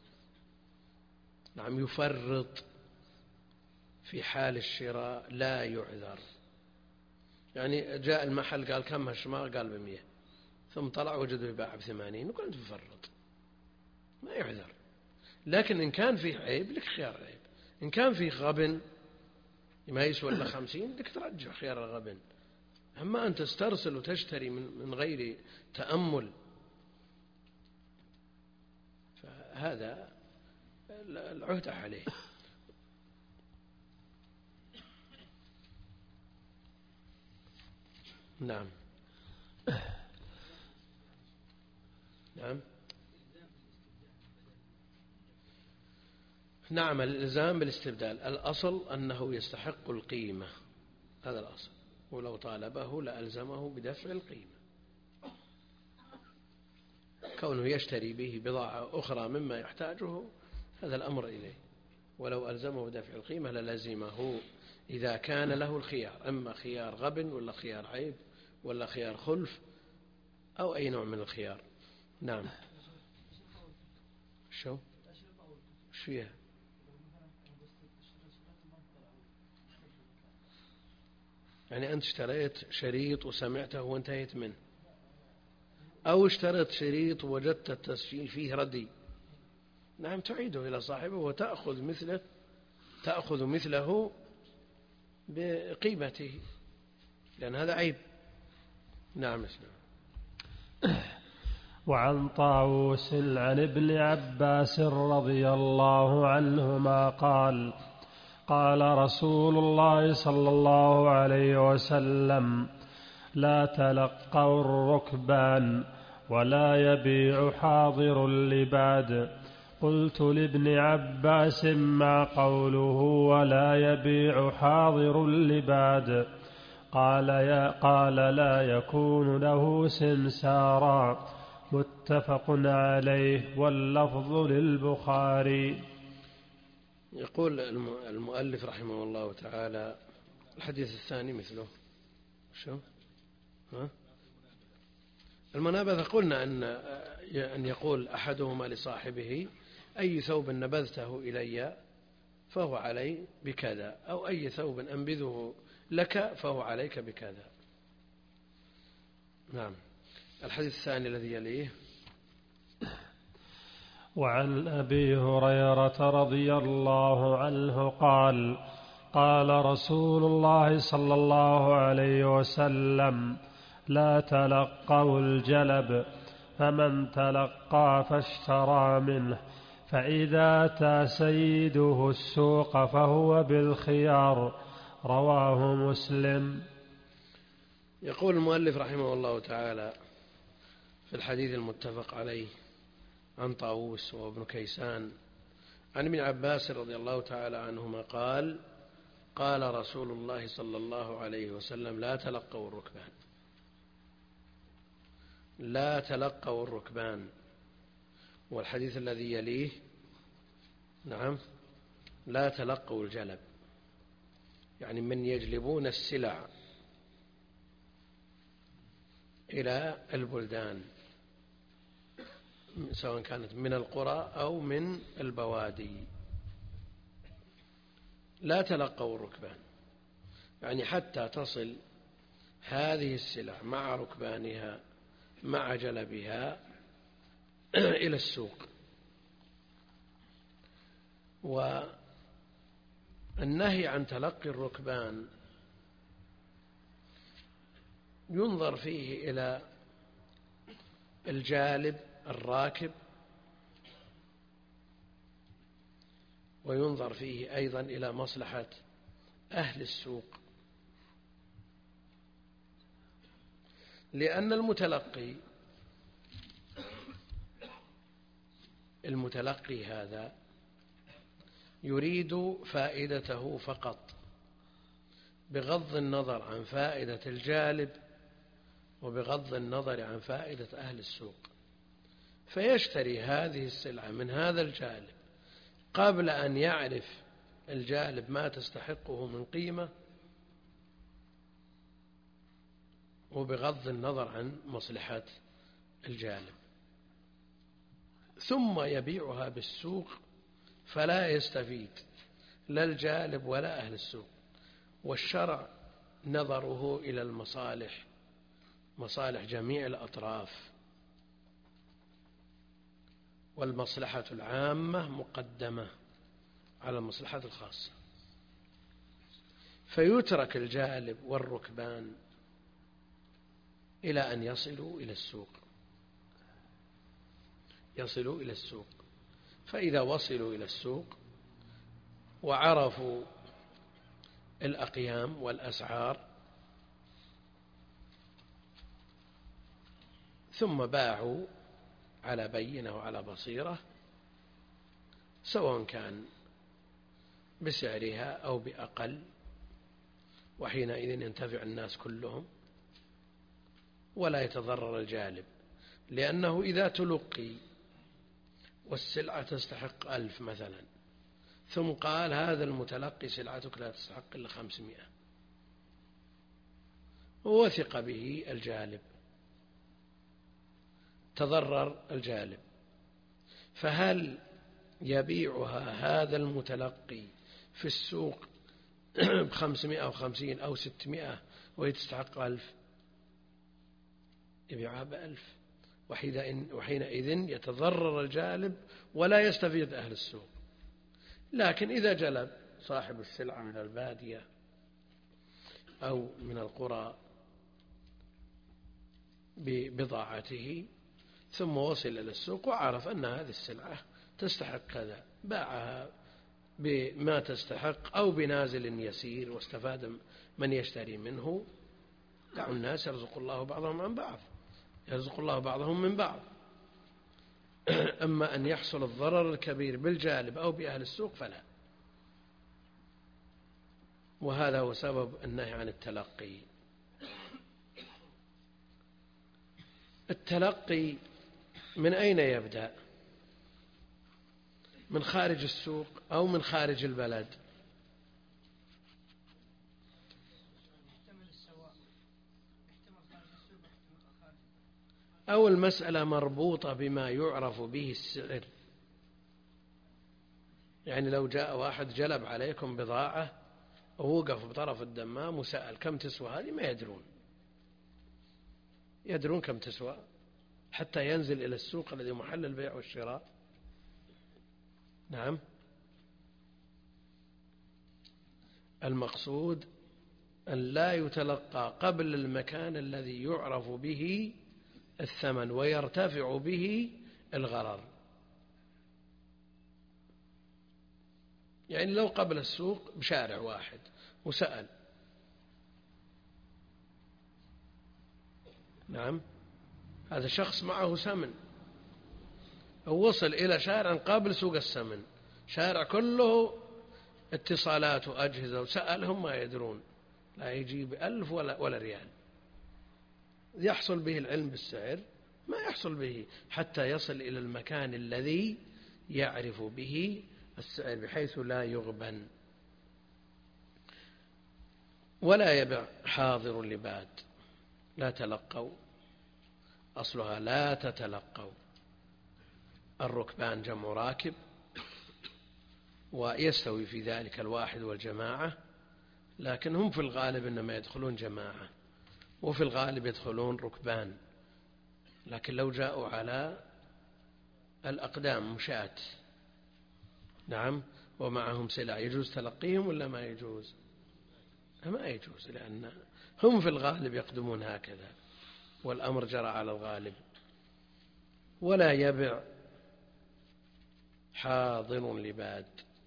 نعم يفرط في حال الشراء لا يعذر. يعني جاء المحل قال كم هالشماغ؟ قال 100، ثم طلع وجده يباع ب80، وقال أنت مفرط، ما يعذر. لكن إن كان فيه عيب لك خيار عيب، إن كان فيه غبن ما يسوى إلا 50 لك ترجع خيار الغبن. أما أن تسترسل وتشتري من غير تأمل، فهذا العهدة عليه. نعم، نعم، نعم، الإلزام بالاستبدال الأصل أنه يستحق القيمة، هذا الأصل. ولو طالبه لألزمه بدفع القيمة. كونه يشتري به بضاعة أخرى مما يحتاجه هذا الأمر إليه، ولو ألزمه بدفع القيمة للزمه إذا كان له الخيار، أما خيار غبن ولا خيار عيب ولا خيار خلف أو أي نوع من الخيار. نعم. شو فيها؟ يعني أنت اشتريت شريط وسمعته وانتهيت منه، أو اشتريت شريط ووجدت التسجيل فيه ردي، نعم تعيده إلى صاحبه وتأخذ مثله بقيمته، لأن هذا عيب. نعم. وعن طاووس عن ابن عباس رضي الله عنهما قال: قال رسول الله صلى الله عليه وسلم: لا تلقوا الركبان ولا يبيع حاضر اللباد. قلت لابن عباس: ما قوله ولا يبيع حاضر اللباد؟ قال لا يكون له سمسارا. متفق عليه، واللفظ للبخاري. يقول المؤلف رحمه الله تعالى: الحديث الثاني مثله شو؟ المنابذة قلنا أن يقول أحدهما لصاحبه: أي ثوب نبذته إلي فهو علي بكذا، أو أي ثوب أنبذه لك فهو عليك بكذا. نعم. الحديث الثاني الذي يليه: وعن أبي هريرة رضي الله عنه قال: قال رسول الله صلى الله عليه وسلم: لا تلقوا الجلب، فمن تلقى فاشترى منه، فإذا أتى سيده السوق فهو بالخيار. رواه مسلم. يقول المؤلف رحمه الله تعالى في الحديث المتفق عليه عن طاووس وابن كيسان عن ابن عباس رضي الله تعالى عنهما قال: قال رسول الله صلى الله عليه وسلم: لا تلقوا الركبان. لا تلقوا الركبان. والحديث الذي يليه: نعم، لا تلقوا الجلب، يعني من يجلبون السلع إلى البلدان، سواء كانت من القرى أو من البوادي. لا تلقوا الركبان، يعني حتى تصل هذه السلع مع ركبانها مع جلبها إلى السوق. والنهي عن تلقي الركبان ينظر فيه إلى الجالب الراكب، وينظر فيه أيضا إلى مصلحة أهل السوق، لأن المتلقي هذا يريد فائدته فقط، بغض النظر عن فائدة الجالب وبغض النظر عن فائدة أهل السوق، فيشتري هذه السلعة من هذا الجالب قبل أن يعرف الجالب ما تستحقه من قيمة، وبغض النظر عن مصلحة الجالب، ثم يبيعها بالسوق، فلا يستفيد لا الجالب ولا أهل السوق. والشرع نظره إلى المصالح، مصالح جميع الأطراف، والمصلحة العامة مقدمة على المصلحة الخاصة، فيترك الجالب والركبان إلى أن يصلوا إلى السوق. فإذا وصلوا إلى السوق وعرفوا الأقيام والأسعار ثم باعوا على بينة وعلى بصيرة، سواء كان بسعرها أو بأقل، وحينئذ ينتفع الناس كلهم ولا يتضرر الجالب، لأنه إذا تلقي والسلعة تستحق 1000 مثلا، ثم قال هذا المتلقي سلعتك لا تستحق إلا 500، ووثق به الجالب، تضرر الجالب، فهل يبيعها هذا المتلقي في السوق ب550 أو 600 وهي تستحق 1000؟ يبيعها ب1000، وحينئذ يتضرر الجالب ولا يستفيد أهل السوق. لكن إذا جلب صاحب السلعة من البادية أو من القرى ببضاعته ثم وصل إلى السوق وعرف أن هذه السلعة تستحق كذا، باعها بما تستحق أو بنازل يسير واستفاد من يشتري منه. دعوا الناس يرزق الله بعضهم عن بعض، يرزق الله بعضهم من بعض. أما أن يحصل الضرر الكبير بالجالب أو بأهل السوق فلا. وهذا هو سبب النهي عن التلقي. التلقي من أين يبدأ؟ من خارج السوق أو من خارج البلد؟ أو المسألة مربوطة بما يعرف به السعر؟ يعني لو جاء واحد جلب عليكم بضاعة ووقف بطرف الدمام وسأل كم تسوى هذه، ما يدرون كم تسوى حتى ينزل إلى السوق الذي محل البيع والشراء. نعم، المقصود أن لا يتلقى قبل المكان الذي يعرف به الثمن ويرتفع به الغرر. يعني لو قبل السوق بشارع واحد وسأل، نعم، هذا شخص معه سمن، ووصل إلى شارع قبل سوق السمن، شارع كله اتصالات وأجهزة، وسألهم ما يدرون، لا يجيب 1000 ولا ريال. يحصل به العلم بالسعر؟ ما يحصل به حتى يصل إلى المكان الذي يعرف به السعر بحيث لا يغبن. ولا يبع حاضر لباد. لا تلقوا، أصلها لا تتلقوا. الركبان جمع راكب، ويستوي في ذلك الواحد والجماعة، لكن هم في الغالب إنما يدخلون جماعة، وفي الغالب يدخلون ركبان. لكن لو جاءوا على الأقدام مشاة، نعم، ومعهم سلع، يجوز تلقيهم ولا ما يجوز؟ ما يجوز، لأن هم في الغالب يقدمون هكذا، والأمر جرى على الغالب. ولا يبع حاضر لباد.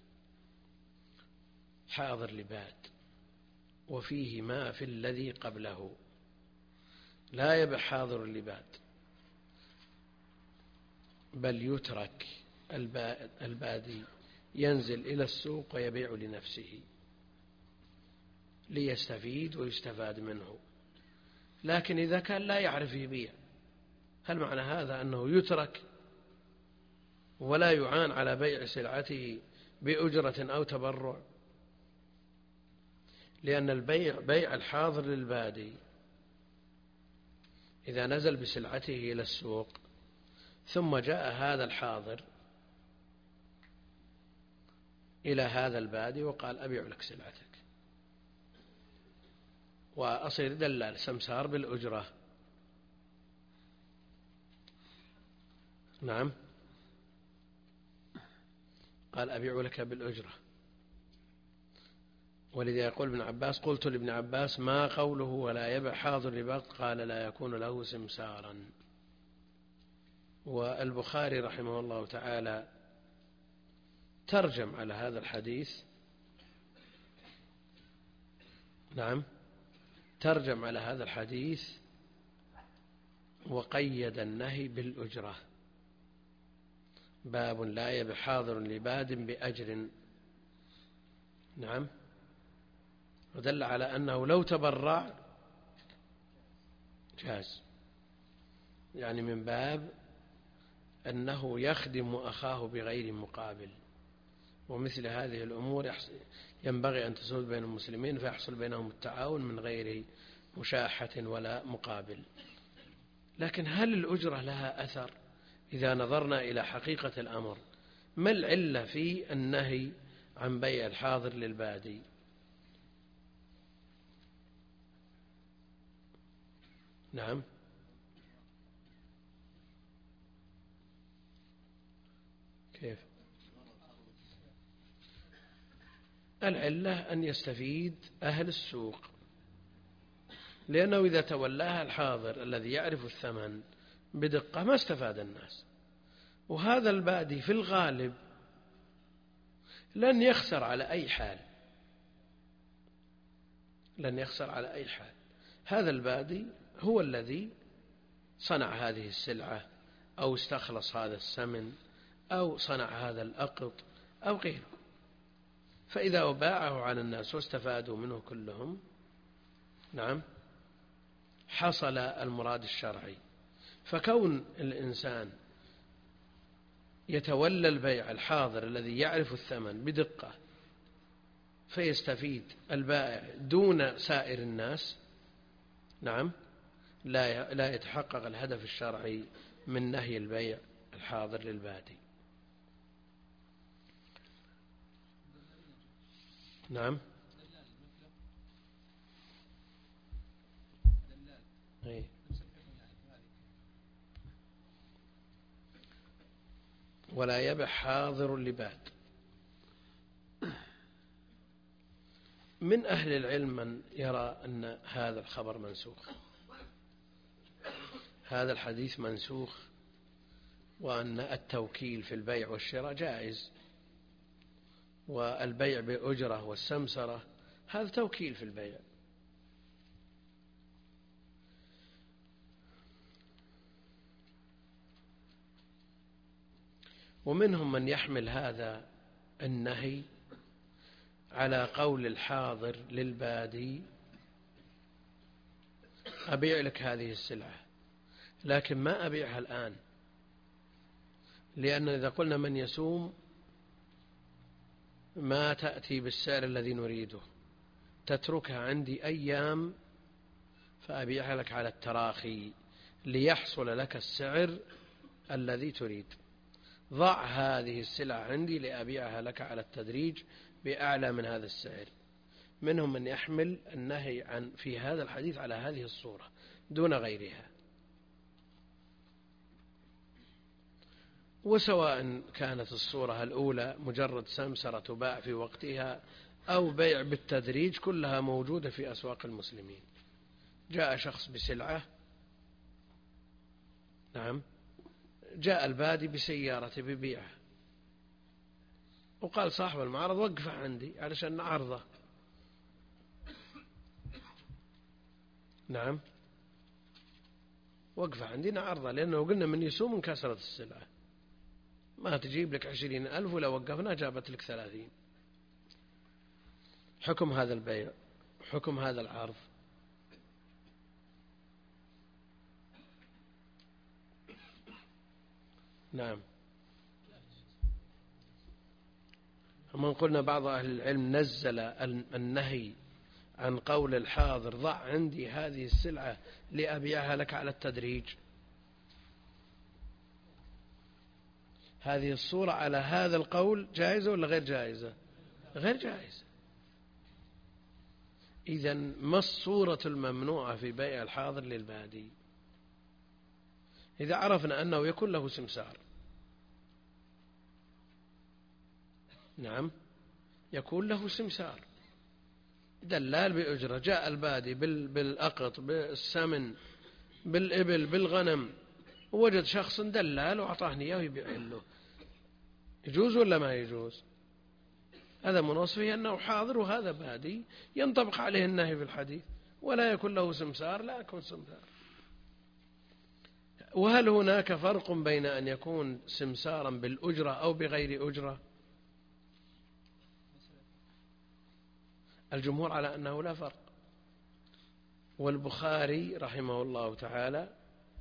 حاضر لباد وفيه ما في الذي قبله. لا يبع حاضر لباد، بل يترك البادي ينزل إلى السوق ويبيع لنفسه ليستفيد ويستفاد منه. لكن إذا كان لا يعرف يبيع، هل معنى هذا أنه يترك ولا يعان على بيع سلعته بأجرة أو تبرع؟ لأن البيع بيع الحاضر للبادي، إذا نزل بسلعته إلى السوق ثم جاء هذا الحاضر إلى هذا البادي وقال أبيع لك سلعتك، وأصير دلال سمسار بالأجرة، نعم، قال أبيع لك بالأجرة. ولذا يقول ابن عباس: قلت لابن عباس ما قوله ولا يبع حاضر لباد؟ قال: لا يكون له سمسارا. والبخاري رحمه الله تعالى ترجم على هذا الحديث، نعم، ترجم على هذا الحديث وقيد النهي بالأجرة: باب لا يبع حاضر لباد بأجر. نعم، ودل على أنه لو تبرع جاز، يعني من باب أنه يخدم أخاه بغير مقابل. ومثل هذه الأمور ينبغي أن تسود بين المسلمين فيحصل بينهم التعاون من غير مشاحة ولا مقابل. لكن هل الأجرة لها أثر؟ إذا نظرنا إلى حقيقة الأمر، ما العلة في النهي عن بيع الحاضر للبادي؟ نعم، كيف؟ العلة أن يستفيد أهل السوق، لأنه إذا تولاها الحاضر الذي يعرف الثمن بدقة ما استفاد الناس. وهذا البادي في الغالب لن يخسر على أي حال، لن يخسر على أي حال. هذا البادي هو الذي صنع هذه السلعة أو استخلص هذا السمن أو صنع هذا الأقط أو غيره، فإذا باعه على الناس واستفادوا منه كلهم، نعم، حصل المراد الشرعي. فكون الإنسان يتولى البيع الحاضر الذي يعرف الثمن بدقة فيستفيد البائع دون سائر الناس، نعم، لا يتحقق الهدف الشرعي من نهي البيع الحاضر للبادي. نعم، أي. ولا يبع حاضر لباد. من أهل العلم من يرى أن هذا الخبر منسوخ، هذا الحديث منسوخ، وأن التوكيل في البيع والشراء جائز، والبيع بأجرة والسمسرة هذا توكيل في البيع. ومنهم من يحمل هذا النهي على قول الحاضر للبادي: أبيع لك هذه السلعة لكن ما أبيعها الآن، لأن إذا قلنا من يسوم ما تأتي بالسعر الذي نريده، تتركها عندي أيام فأبيعها لك على التراخي ليحصل لك السعر الذي تريد. ضع هذه السلعة عندي لأبيعها لك على التدريج بأعلى من هذا السعر. منهم من يحمل النهي عن في هذا الحديث على هذه الصورة دون غيرها. وسواء كانت الصورة الأولى مجرد سمسرة تباع في وقتها أو بيع بالتدريج، كلها موجودة في أسواق المسلمين. جاء شخص بسلعة، نعم، جاء البادي بسيارة ببيعها، وقال صاحب المعرض: وقفه عندي علشان نعرضه. نعم، وقفه عندي نعرضه، لأنه قلنا من يسوم انكسرت السلعة، ما تجيب لك 20,000 ولا وقفنا جابت لك 30. حكم هذا البيع، حكم هذا العرض. نعم، ومن قلنا بعض أهل العلم نزل النهي عن قول الحاضر: ضع عندي هذه السلعة لأبيعها لك على التدريج. هذه الصورة على هذا القول جائزة ولا غير جائزة؟ غير جائزة. إذن ما الصورة الممنوعة في بيع الحاضر للبادي؟ إذا عرفنا أنه يكون له سمسار، نعم، يكون له سمسار، دلال بأجرة، جاء البادي بالأقط بالسمن بالإبل بالغنم، ووجد شخص دلال وأعطاه إياه يبيع له، يجوز ولا ما يجوز؟ هذا منصف فيه أنه حاضر وهذا بادي، ينطبق عليه النهي في الحديث. ولا يكون له سمسار، لا يكون سمسار. وهل هناك فرق بين أن يكون سمسارا بالأجرة أو بغير أجرة؟ الجمهور على أنه لا فرق. والبخاري رحمه الله تعالى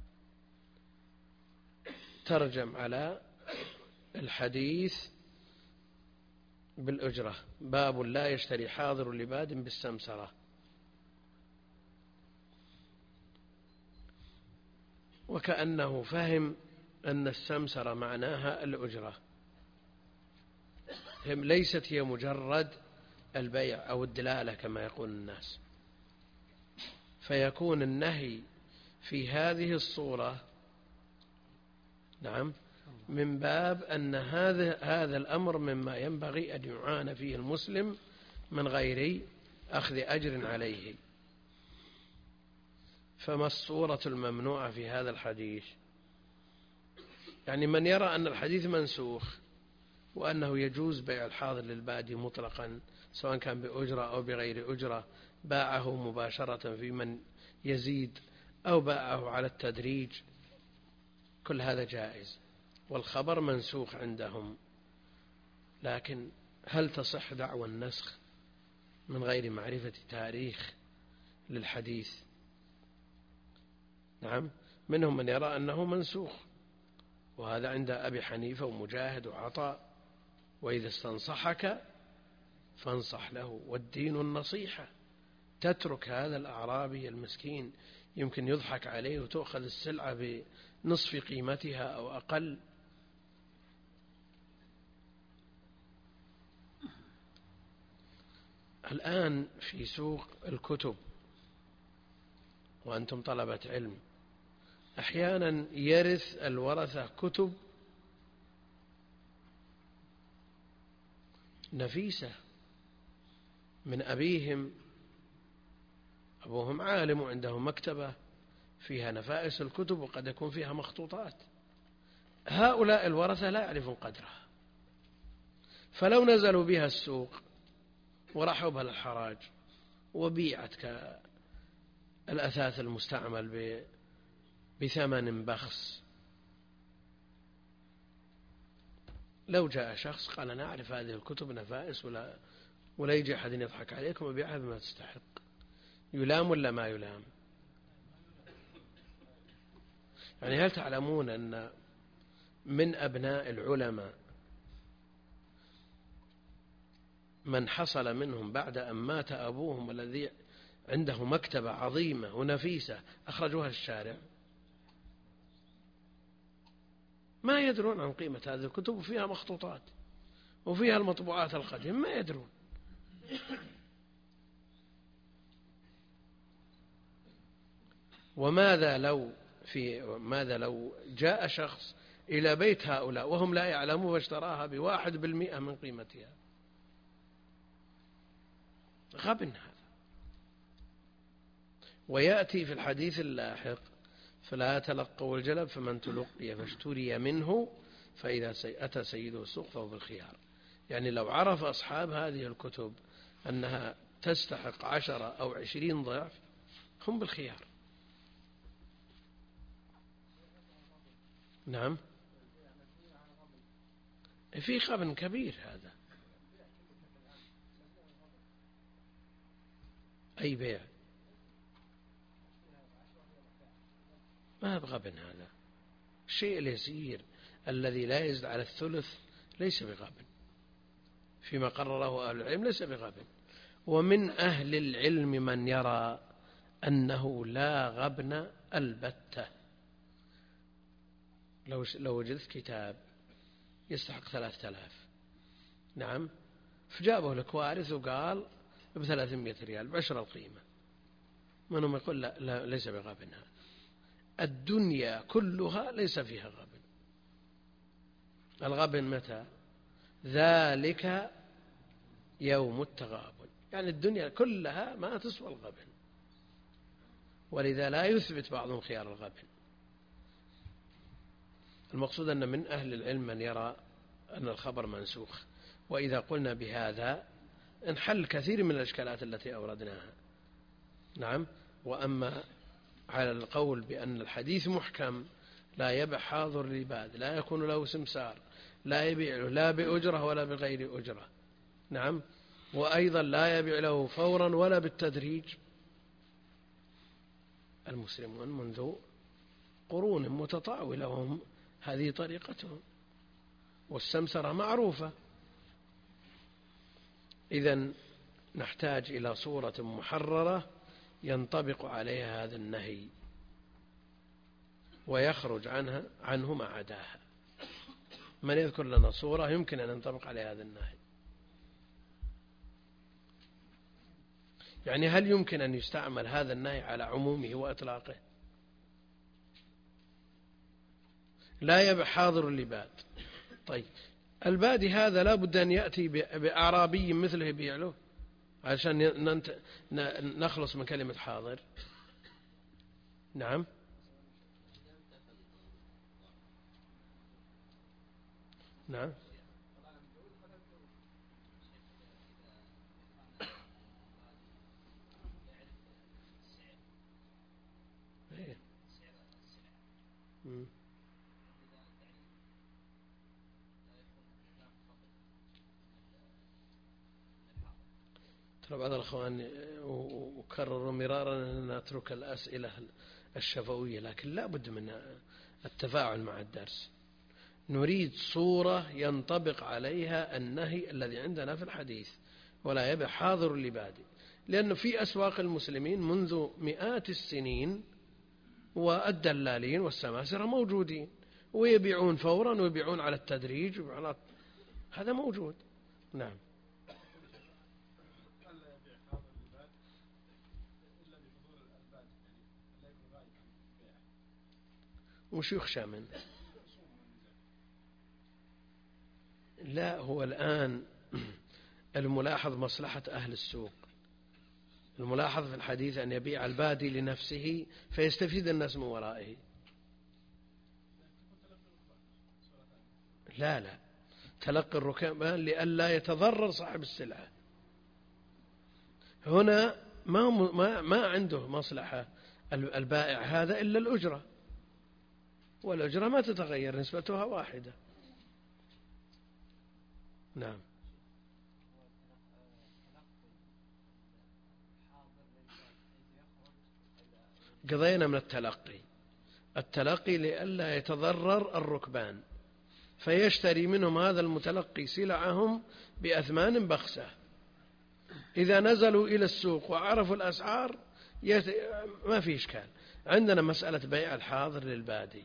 ترجم على الحديث بالأجرة: باب لا يشتري حاضر لباد بالسمسرة. وكأنه فهم أن السمسرة معناها الأجرة، ليست هي مجرد البيع أو الدلالة كما يقول الناس. فيكون النهي في هذه الصورة نعم من باب أن هذا الأمر مما ينبغي أن يعان فيه المسلم من غير أخذ أجر عليه. فما الصورة الممنوعة في هذا الحديث؟ يعني من يرى أن الحديث منسوخ وأنه يجوز بيع الحاضر للبادي مطلقا سواء كان بأجرة أو بغير أجرة، باعه مباشرة في من يزيد أو باعه على التدريج، كل هذا جائز والخبر منسوخ عندهم. لكن هل تصح دعوى النسخ من غير معرفة تاريخ للحديث؟ نعم، منهم من يرى أنه منسوخ، وهذا عند أبي حنيفة ومجاهد وعطاء. وإذا استنصحك فانصح له، والدين النصيحة. تترك هذا الأعرابي المسكين يمكن يضحك عليه وتأخذ السلعة بنصف قيمتها أو أقل. الآن في سوق الكتب وأنتم طلبة علم، أحيانا يرث الورثة كتب نفيسة من أبيهم، أبوهم عالم وعندهم مكتبة فيها نفائس الكتب وقد يكون فيها مخطوطات. هؤلاء الورثة لا يعرفون قدرها، فلو نزلوا بها السوق ورحوا بها الحراج وبيعت كالأثاث المستعمل بثمن بخس، لو جاء شخص قال أنا أعرف هذه الكتب نفائس ولا يجي أحد يضحك عليكم وبيعها بما تستحق، يلام ولا ما يلام؟ يعني هل تعلمون أن من أبناء العلماء من حصل منهم بعد أن مات أبوهم الذي عنده مكتبة عظيمة ونفيسة أخرجوها للشارع؟ ما يدرون عن قيمة هذه الكتب، وفيها مخطوطات وفيها المطبوعات القديمة، ما يدرون. وماذا لو جاء شخص إلى بيت هؤلاء وهم لا يعلمون واشتراها ب1% من قيمتها؟ غبن هذا. ويأتي في الحديث اللاحق: فلا تلقوا الجلب فمن تلقي فاشتري منه فإذا أتى سيده السوق فهو بالخيار. يعني لو عرف أصحاب هذه الكتب أنها تستحق 10 أو 20 ضعف هم بالخيار. نعم، في غبن كبير هذا. أي بيع؟ ما بغبن هذا. الشيء اليسير الذي لا يزيد على الثلث ليس بغبن، فيما قرره أهل العلم ليس بغبن. ومن أهل العلم من يرى أنه لا غبن البتة. لو وجدت كتاب يستحق 3000 نعم، فجابه لك وارث وقال ب300 ريال ب10 القيمة، منهم يقول لا ليس بغبن هذا. الدنيا كلها ليس فيها غبن. الغبن متى؟ ذلك يوم التغابن. يعني الدنيا كلها ما تسوى الغبن، ولذا لا يثبت بعضهم خيار الغبن. المقصود أن من أهل العلم من يرى أن الخبر منسوخ. وإذا قلنا بهذا انحل كثير من الإشكالات التي أوردناها. نعم. وأما على القول بأن الحديث محكم لا يبع حاضر لباد، لا يكون له سمسار، لا يبيع لا بأجرة ولا بغير أجرة، نعم، وأيضا لا يبيع له فورا ولا بالتدريج. المسلمون منذ قرون متطاولة وهم هذه طريقتهم، والسمسرة معروفة. إذن نحتاج إلى صورة محررة ينطبق عليها هذا النهي ويخرج عنه ما عداها. من يذكر لنا صورة يمكن أن ينطبق عليها هذا النهي؟ يعني هل يمكن أن يستعمل هذا النهي على عمومه وإطلاقه؟ لا يبيع حاضر لباد. طيب البادي هذا لا بد أن يأتي بأعرابي مثله يبيع له عشان نخلص من كلمة حاضر. نعم. نعم. ترى بعض الأخوان وكرروا مرارا أن نترك الأسئلة الشفوية، لكن لا بد من التفاعل مع الدرس. نريد صورة ينطبق عليها النهي الذي عندنا في الحديث، ولا يبيع حاضر لبادي، لأنه في أسواق المسلمين منذ مئات السنين والدلالين والسماسرة موجودين ويبيعون فورا ويبيعون على التدريج هذا موجود. نعم. وش يخشى منه؟ لا، هو الآن الملاحظ مصلحة أهل السوق. الملاحظ في الحديث أن يبيع البادي لنفسه فيستفيد الناس من ورائه. لا، تلقي الركبان لئلا يتضرر صاحب السلعة. هنا ما عنده مصلحة البائع هذا إلا الأجرة، والأجرة ما تتغير، نسبتها واحدة. نعم. قضينا من التلقي لئلا يتضرر الركبان، فيشتري منهم هذا المتلقي سلعهم بأثمان بخسة. إذا نزلوا إلى السوق وعرفوا الأسعار ما في إشكال. عندنا مسألة بيع الحاضر للبادي.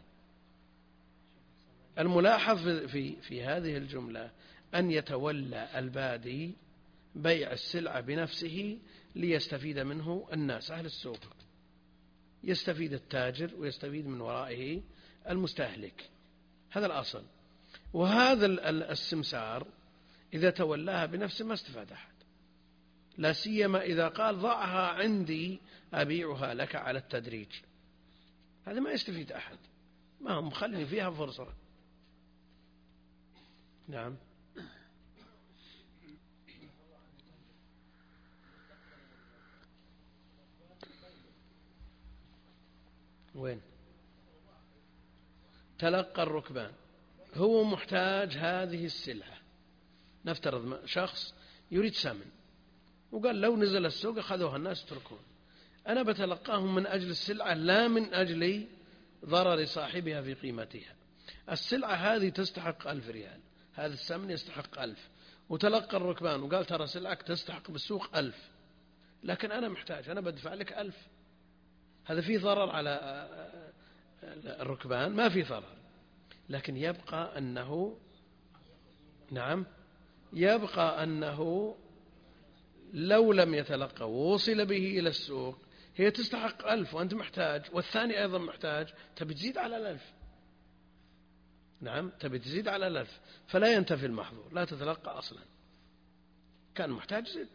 الملاحظ في هذه الجملة أن يتولى البادي بيع السلعة بنفسه ليستفيد منه الناس أهل السوق، يستفيد التاجر ويستفيد من ورائه المستهلك. هذا الأصل. وهذا السمسار إذا تولاها بنفسه ما استفاد أحد، لا سيما إذا قال ضعها عندي أبيعها لك على التدريج. هذا ما يستفيد أحد، ما هم خلني فيها فرصة. نعم. وين تلقى الركبان؟ هو محتاج هذه السلعة. نفترض شخص يريد سمن وقال لو نزل السوق أخذوها الناس يتركون، أنا بتلقاهم من أجل السلعة لا من أجل ضرر صاحبها في قيمتها. السلعة هذه تستحق 1000 ريال، هذا السمن يستحق 1000، وتلقى الركبان وقال ترى سلعك تستحق بالسوق 1000، لكن أنا محتاج، أنا بدفع لك 1000. هذا فيه ضرر على الركبان؟ ما فيه ضرر، لكن يبقى أنه نعم يبقى أنه لو لم يتلقى ووصل به إلى السوق هي تستحق 1000 وأنت محتاج، والثاني أيضا محتاج، تبي تزيد على 1000. نعم، تبي تزيد على 1000، فلا ينتفي المحظور، لا تتلقى أصلا، كان محتاج زد.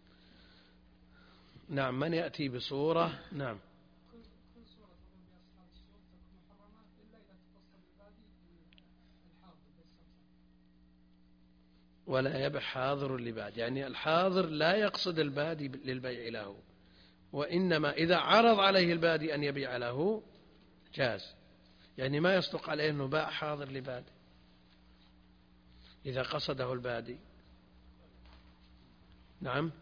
نعم. من يأتي بصورة نعم ولا يبيع حاضر لباد، يعني الحاضر لا يقصد البادي للبيع له، وإنما إذا عرض عليه البادي أن يبيع له جاز، يعني ما يصدق عليه أنه باع حاضر لبادي إذا قصده البادي. نعم.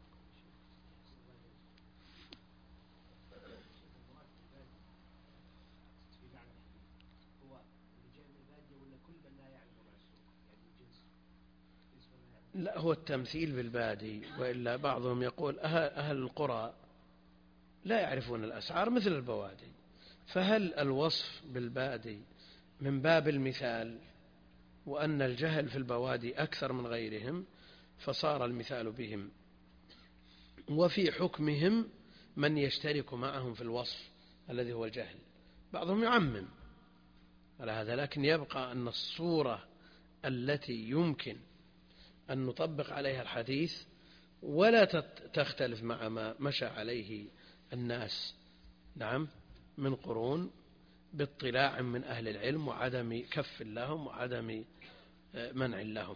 لا، هو التمثيل بالبادي، وإلا بعضهم يقول أهل القرى لا يعرفون الأسعار مثل البوادي، فهل الوصف بالبادي من باب المثال، وأن الجهل في البوادي أكثر من غيرهم فصار المثال بهم، وفي حكمهم من يشترك معهم في الوصف الذي هو الجهل. بعضهم يعمم على هذا، لكن يبقى أن الصورة التي يمكن أن نطبق عليها الحديث ولا تختلف مع ما مشى عليه الناس، نعم، من قرون، باطلاع من أهل العلم وعدم كف لهم وعدم منع لهم.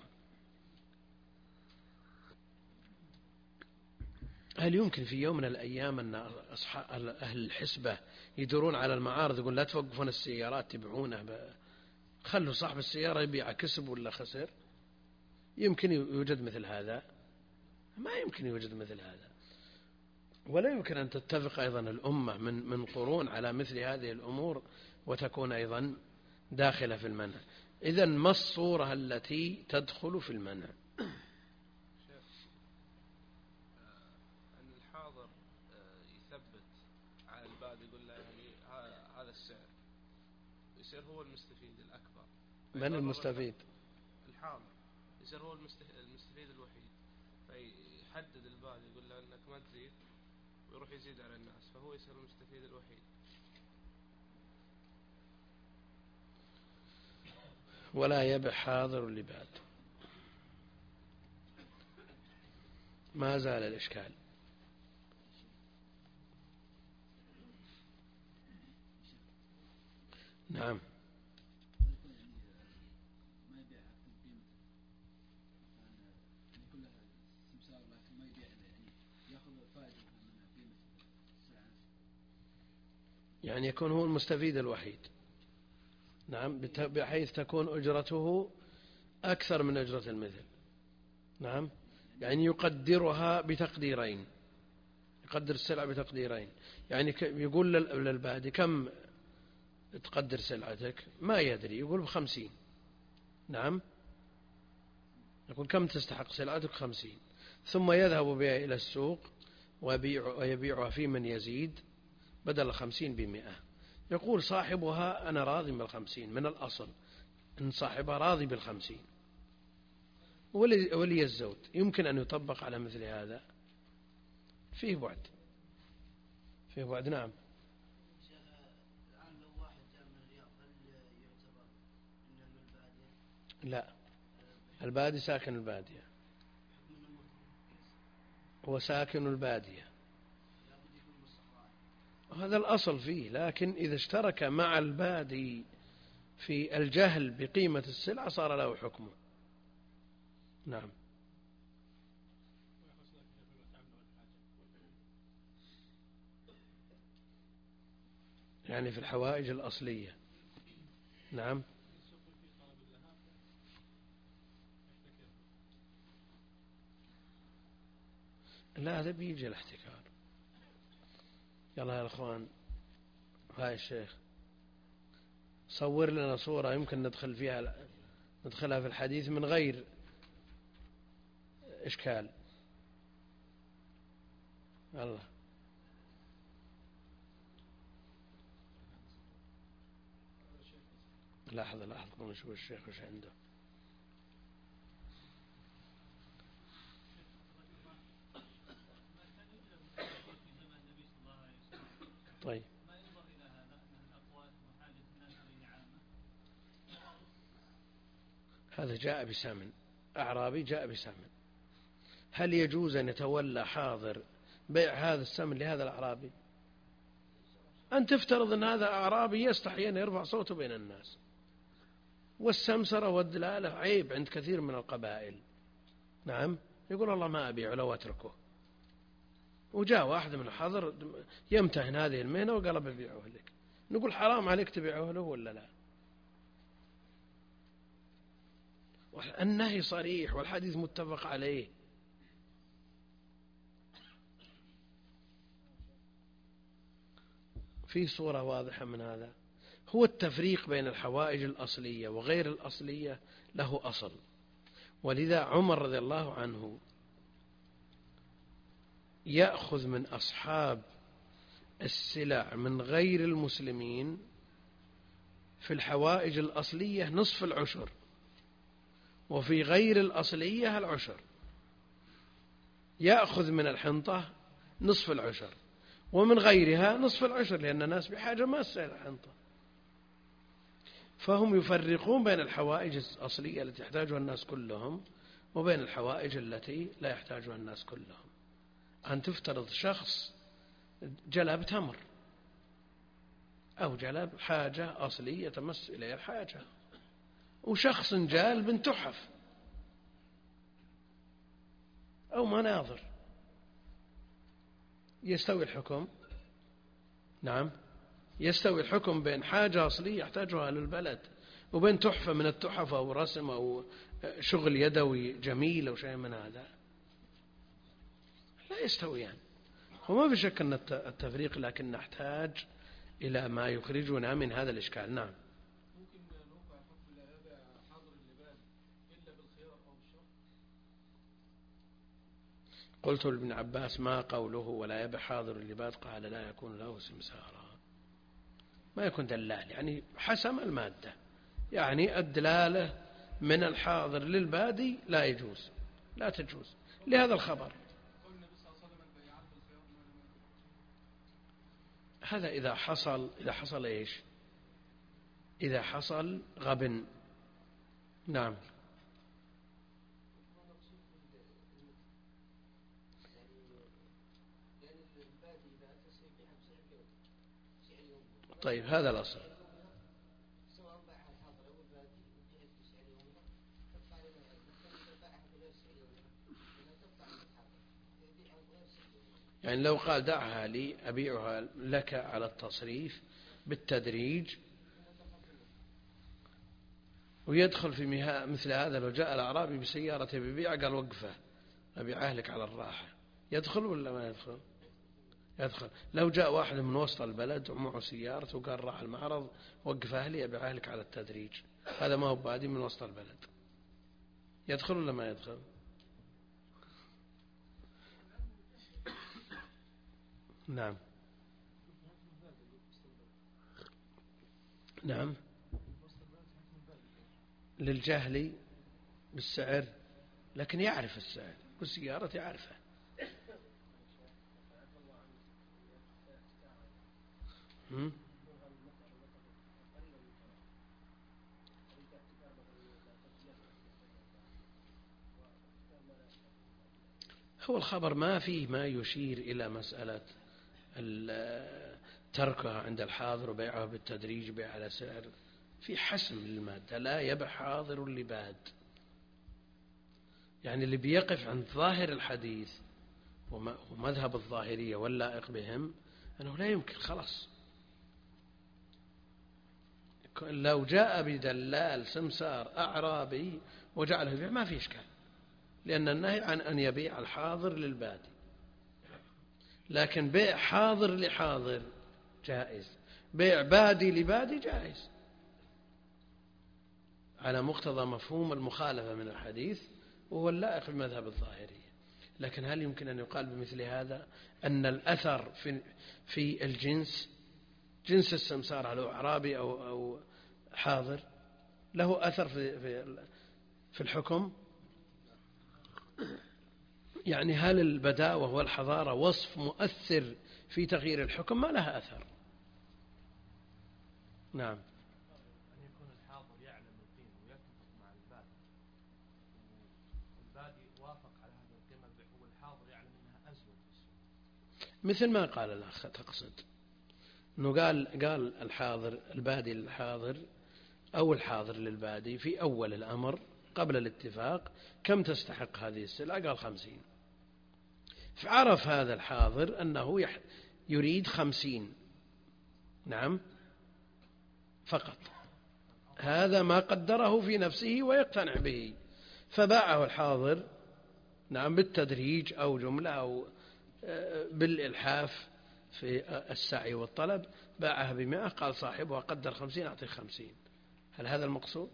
هل يمكن في يوم من الأيام أن أهل الحسبة يدورون على المعارض يقول لا توقفون السيارات تبيعونه، خلوا صاحب السيارة يبيع كسب ولا خسر؟ يمكن يوجد مثل هذا؟ ما يمكن يوجد مثل هذا. ولا يمكن أن تتفق أيضا الأمة من قرون على مثل هذه الأمور وتكون أيضا داخلة في المنع. إذن ما الصورة التي تدخل في المنع؟ أن الحاضر يثبت على الباد، يقول له يعني هذا السعر، يصير هو المستفيد الأكبر. من المستفيد؟ الحاضر يصير هو المستفيد الوحيد، فيحدد الباد يقول له أنك ما تزيد، ويروح يزيد على الناس، فهو يصير المستفيد الوحيد. ولا يبع حاضر لباد. ما زال الإشكال. نعم. يعني يكون هو المستفيد الوحيد، نعم، بحيث تكون أجرته أكثر من أجرة المثل. نعم، يعني يقدرها بتقديرين، يقدر السلعة بتقديرين. يعني يقول للبادي كم تقدر سلعتك؟ ما يدري، يقول ب50. نعم، يقول كم تستحق سلعتك؟ 50. ثم يذهب بها إلى السوق ويبيعها في من يزيد، بدل 50 ب100. يقول صاحبها أنا راضي بال50 من الأصل، إن صاحبها راضي بال50. ولي الزوج يمكن أن يطبق على مثل هذا؟ فيه بعد. نعم. لا، البادي ساكن البادية، هو ساكن البادية، هذا الأصل فيه. لكن إذا اشترك مع البادي في الجهل بقيمة السلعة صار له حكمه. نعم. يعني في الحوائج الأصلية. نعم. لا، هذا بيجي الاحتكار. يلا يا الأخوان، هاي الشيخ صور لنا صورة يمكن ندخلها في الحديث من غير إشكال. الله. لحظة نشوف الشيخ وش عنده. طيب، هذا جاء بسمن، أعرابي جاء بسمن، هل يجوز أن يتولى حاضر بيع هذا السمن لهذا الأعرابي؟ أن تفترض أن هذا أعرابي يستحي أن يرفع صوته بين الناس، والسمسرة والدلالة عيب عند كثير من القبائل. نعم، يقول الله ما أبيع لو أتركه. وجاء واحد من الحضر يمتهن هذه المهنة وقال ببيعه لك، نقول حرام عليك تبيعه له ولا لا؟ النهي صريح والحديث متفق عليه. في صورة واضحة من هذا. هو التفريق بين الحوائج الأصلية وغير الأصلية له أصل، ولذا عمر رضي الله عنه يأخذ من أصحاب السلع من غير المسلمين في الحوائج الأصلية نصف العشر، وفي غير الأصلية العشر. يأخذ من الحنطة نصف العشر ومن غيرها نصف العشر، لأن الناس بحاجة ماسة إلى الحنطة. فهم يفرقون بين الحوائج الأصلية التي يحتاجها الناس كلهم وبين الحوائج التي لا يحتاجها الناس كلهم. أن تفترض شخص جلب تمر أو جلب حاجة أصلية تمس إليها الحاجة، وشخص جالب تحف أو مناظر، يستوي الحكم؟ نعم يستوي الحكم بين حاجة أصلية يحتاجها للبلد وبين تحفة من التحف أو رسم أو شغل يدوي جميل أو شيء من هذا، لا يستويان. وما في شك أن التفريق، لكن نحتاج إلى ما يخرجنا من هذا الإشكال. نعم. ممكن نوقع حكم لا يبيع حاضر اللبان إلا بالخيار أو بالشرط. قلت لابن عباس: ما قوله ولا يبيع حاضر اللباد؟ قال: لا يكون له سمسارا، ما يكون دلال، يعني حسم المادة، يعني الدلالة من الحاضر للبادي لا يجوز، لا تجوز لهذا الخبر. هذا إذا حصل إيش؟ إذا حصل غبن. نعم. طيب هذا الأصل. يعني لو قال دعها لي أبيعها لك على التصريف بالتدريج، ويدخل في مثل هذا. لو جاء الأعرابي بسيارة ببيع قال وقفه أبيعها لك على الراحة، يدخل ولا ما يدخل؟ يدخل. لو جاء واحد من وسط البلد ومعه سيارته وقال راح المعرض وقف أهلي أبيعها لك على التدريج، هذا ما هو بادي من وسط البلد، يدخل ولا ما يدخل؟ نعم. نعم. للجهل بالسعر، لكن يعرف السعر والسيارة يعرفه. هو الخبر ما فيه ما يشير إلى مسألة تركها عند الحاضر وبيعها بالتدريج بيع على سعر، في حسم للمادة. لا يبيع حاضر اللباد، يعني اللي بيقف عند ظاهر الحديث ومذهب الظاهرية واللائق بهم أنه لا يمكن، خلاص. لو جاء بدلال سمسار أعرابي وجعله يبيع ما في إشكال، لأن النهي عن أن يبيع الحاضر للبادي، لكن بيع حاضر لحاضر جائز، بيع بادي لبادي جائز على مقتضى مفهوم المخالفة من الحديث وهو اللائق بمذهب الظاهرية. لكن هل يمكن أن يقال بمثل هذا أن الأثر في الجنس، جنس السمسار لو أعرابي أو حاضر، له أثر في الحكم؟ يعني هل البداوة والحضارة وصف مؤثر في تغيير الحكم؟ ما لها أثر. نعم. أن يكون الحاضر يعلم القيمة ويتفق مع البادي، والبادي وافق على هذه القيمة والحاضر يعلم أنها أزود في السوق، مثل ما قال الأخ، تقصد أنه قال الحاضر البادي للحاضر أو الحاضر للبادي في أول الأمر قبل الاتفاق كم تستحق هذه السلعة؟ قال 50. فعرف هذا الحاضر أنه يريد 50. نعم فقط، هذا ما قدره في نفسه ويقتنع به، فباعه الحاضر نعم بالتدريج أو جملة أو بالإلحاف في السعي والطلب، باعها ب100، قال صاحبها قدر 50 أعطيه 50. هل هذا المقصود؟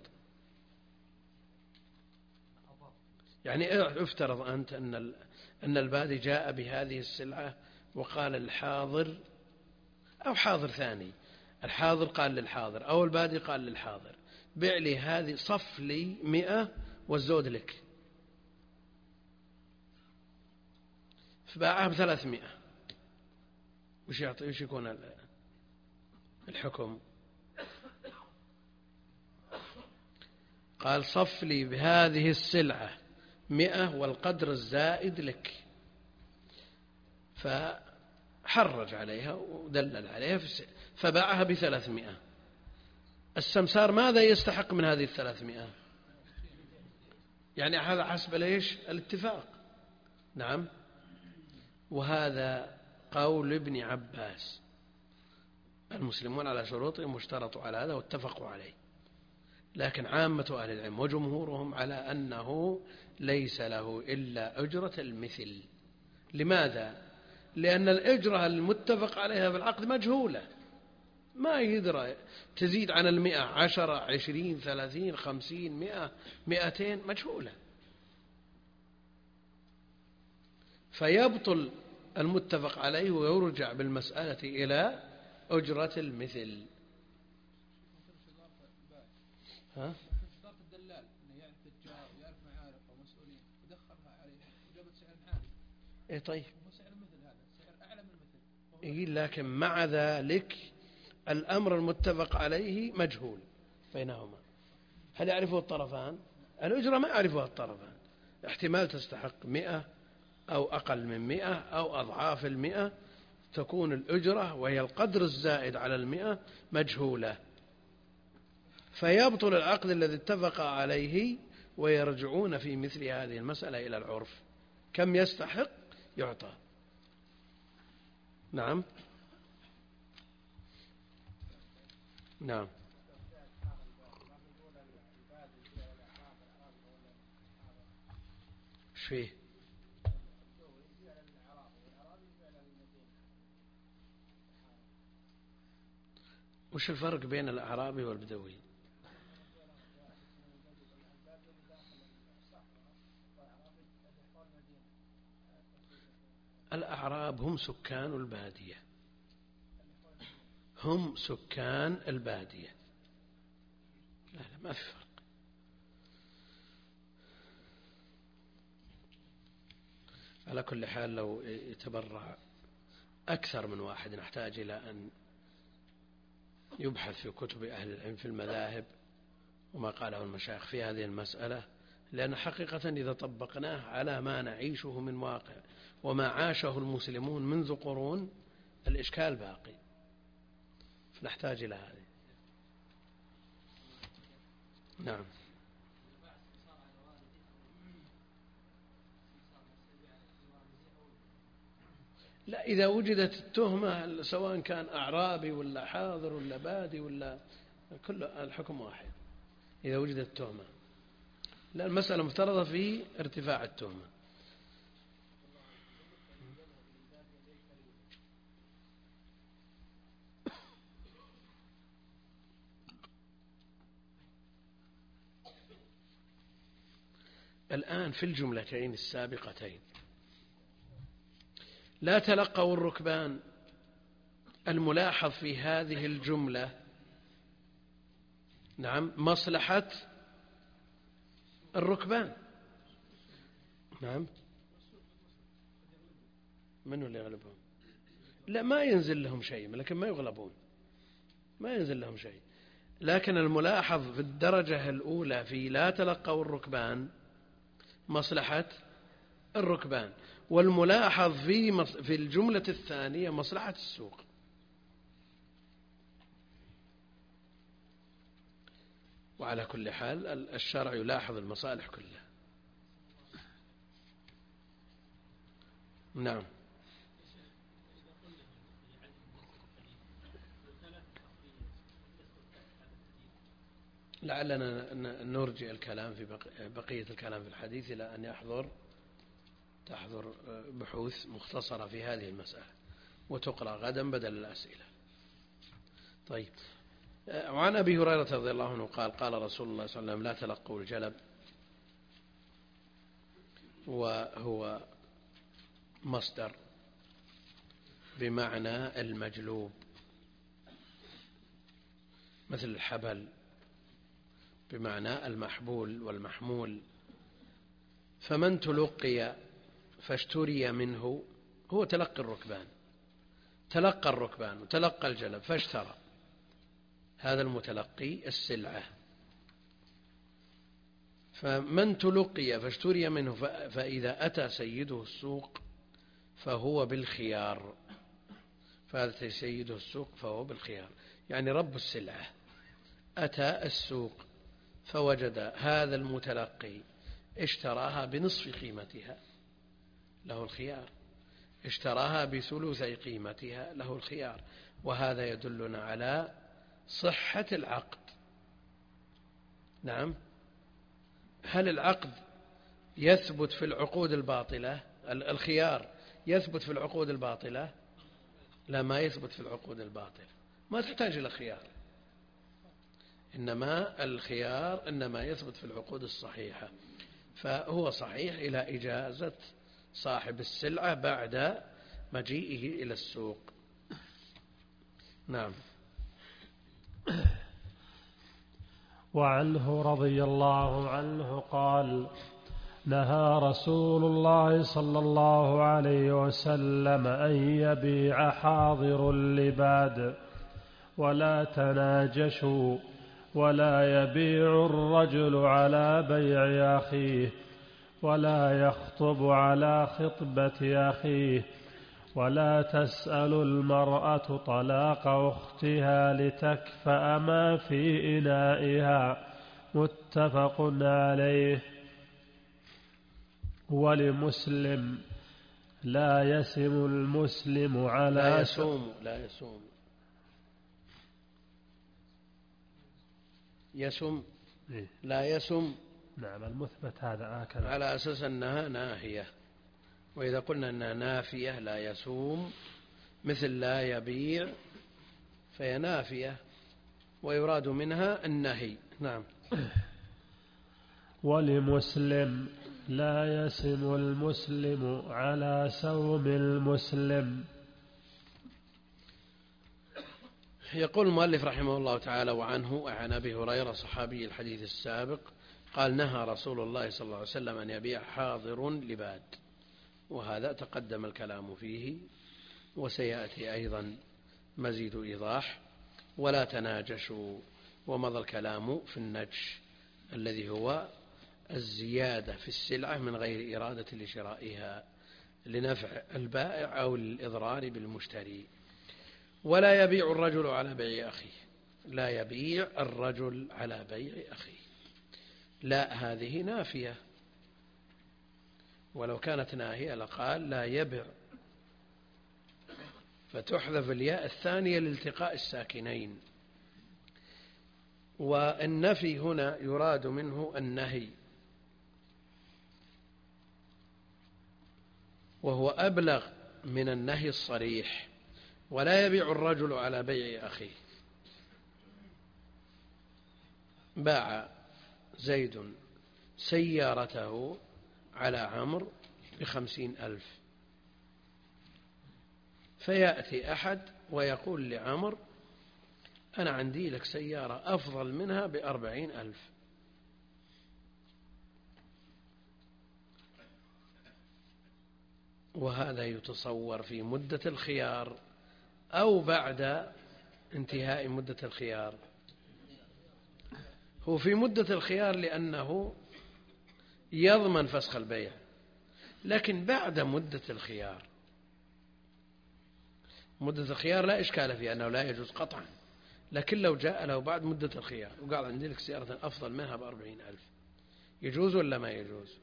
يعني افترض أنت أن البادي جاء بهذه السلعة وقال الحاضر أو حاضر ثاني، الحاضر قال للحاضر أو البادي قال للحاضر بيع لي هذه، صف لي 100 والزود لك، فباعها ب300. وش يكون الحكم؟ قال صف لي بهذه السلعة 100 والقدر الزائد لك، فحرج عليها ودلل عليها فباعها ب300. السمسار ماذا يستحق من هذه 300؟ يعني هذا حسب ليش الاتفاق. نعم. وهذا قول ابن عباس، المسلمون على شروطهم واشترطوا على هذا واتفقوا عليه، لكن عامة أهل العلم وجمهورهم على أنه ليس له إلا أجرة المثل. لماذا؟ لأن الأجرة المتفق عليها بالعقد مجهولة، ما يدرى تزيد عن 100 10 20 30 50 100 200 مجهولة، فيبطل المتفق عليه ويرجع بالمسألة إلى أجرة المثل. ها؟ الدلال انه يعرف التجار ويعرف معارف ومسؤولين ودخلها عليه وجابت سعر عالي. اي طيب. سعر مثل هذا، سعر اعلى من المثل. اي لكن مع ذلك الأمر المتفق عليه مجهول بينهما. هل يعرفه الطرفان؟ الأجرة ما يعرفها الطرفان، احتمال تستحق 100 أو أقل من 100 أو أضعاف 100، تكون الأجرة وهي القدر الزائد على 100 مجهولة، فيبطل العقد الذي اتفق عليه ويرجعون في مثل هذه المسألة إلى العرف، كم يستحق يعطى. نعم. نعم. ايش فيه؟ وش الفرق بين الأعرابي والبدوي؟ الأعراب هم سكان البادية، هم سكان البادية. لا ما في فرق. على كل حال لو يتبرع أكثر من واحد نحتاج إلى أن يبحث في كتب أهل العلم في المذاهب وما قاله المشايخ في هذه المسألة، لأن حقيقة إذا طبقناه على ما نعيشه من واقع وما عاشه المسلمون منذ قرون الإشكال باقي، فنحتاج إلى هذه. نعم. لا، إذا وجدت التهمة سواء كان أعرابي ولا حاضر ولا بادي ولا كل الحكم واحد إذا وجدت التهمة، لا المسألة مفترضة في ارتفاع التهمة. الآن في الجملتين السابقتين لا تلقوا الركبان، الملاحظ في هذه الجملة نعم مصلحة الركبان. نعم. من اللي يغلبهم؟ لا ما ينزل لهم شيء، لكن ما يغلبون، ما ينزل لهم شيء. لكن الملاحظ في الدرجة الأولى في لا تلقوا الركبان مصلحة الركبان، والملاحظ في الجملة الثانية مصلحة السوق. وعلى كل حال الشرع يلاحظ المصالح كلها. نعم. لعلنا نرجع الكلام في بقية الكلام في الحديث إلى أن تحضر بحوث مختصرة في هذه المسألة، وتقرأ غدا بدل الأسئلة. طيب، وعن أبي هريرة رضي الله عنه قال قال رسول الله صلى الله عليه وسلم لا تلقوا الجلب، وهو مصدر بمعنى المجلوب، مثل الحبل بمعنى المحبول والمحمول. فمن تلقي فاشتري منه، هو تلقى الركبان وتلقى الجلب فاشترى، هذا المتلقي السلعة. فمن تلقي فاشتري منه فإذا أتى سيده السوق فهو بالخيار، فهذا سيده السوق فهو بالخيار، يعني رب السلعة أتى السوق فوجد هذا المتلقي اشتراها بنصف قيمتها له الخيار، اشتراها بثلث قيمتها له الخيار. وهذا يدلنا على صحة العقد. نعم، هل العقد يثبت في العقود الباطلة؟ الخيار يثبت في العقود الباطلة؟ لا، ما يثبت في العقود الباطلة، ما تحتاج إلى خيار، إنما الخيار إنما يثبت في العقود الصحيحة. فهو صحيح إلى إجازة صاحب السلعة بعد مجيئه إلى السوق. نعم. وعنه رضي الله عنه قال نهى رسول الله صلى الله عليه وسلم أن يبيع حاضر لباد ولا تناجشوا، ولا يبيع الرجل على بيع أخيه، ولا يخطب على خطبة أخيه، ولا تسأل المرأة طلاق أختها لتكفأ ما في إنائها. متفق عليه. ولمسلم لا يسم المسلم على لا يسم. نعم، المثبت هذا آكل على أساس أنها ناهية، وإذا قلنا أنها نافية لا يسوم، مثل لا يبيع فهي نافية ويراد منها النهي. نعم. ولمسلم لا يسم المسلم على سوم المسلم. يقول المؤلف رحمه الله تعالى وعنه عن أبي هريرة صحابي الحديث السابق قال نهى رسول الله صلى الله عليه وسلم أن يبيع حاضر لباد، وهذا تقدم الكلام فيه وسيأتي أيضا مزيد إيضاح. ولا تناجشوا، ومضى الكلام في النجش الذي هو الزيادة في السلعة من غير إرادة لشرائها لنفع البائع أو للإضرار بالمشتري. ولا يبيع الرجل على بيع أخيه، لا يبيع الرجل على بيع أخيه، لا، هذه نافية، ولو كانت ناهية لقال لا يبع، فتحذف الياء الثانية لالتقاء الساكنين. والنفي هنا يراد منه النهي، وهو أبلغ من النهي الصريح. ولا يبيع الرجل على بيع أخيه. باع زيد سيارته على عمرو ب50,000، فيأتي أحد ويقول لعمرو أنا عندي لك سيارة أفضل منها ب40,000. وهذا يتصور في مدة الخيار أو بعد انتهاء مدة الخيار. هو في مدة الخيار لأنه يضمن فسخ البيع، لكن بعد مدة الخيار، مدة الخيار لا إشكال فيها أنه لا يجوز قطعا، لكن لو جاء له بعد مدة الخيار وقال عندي لك سيارة أفضل منها ب40,000، يجوز ولا ما يجوز؟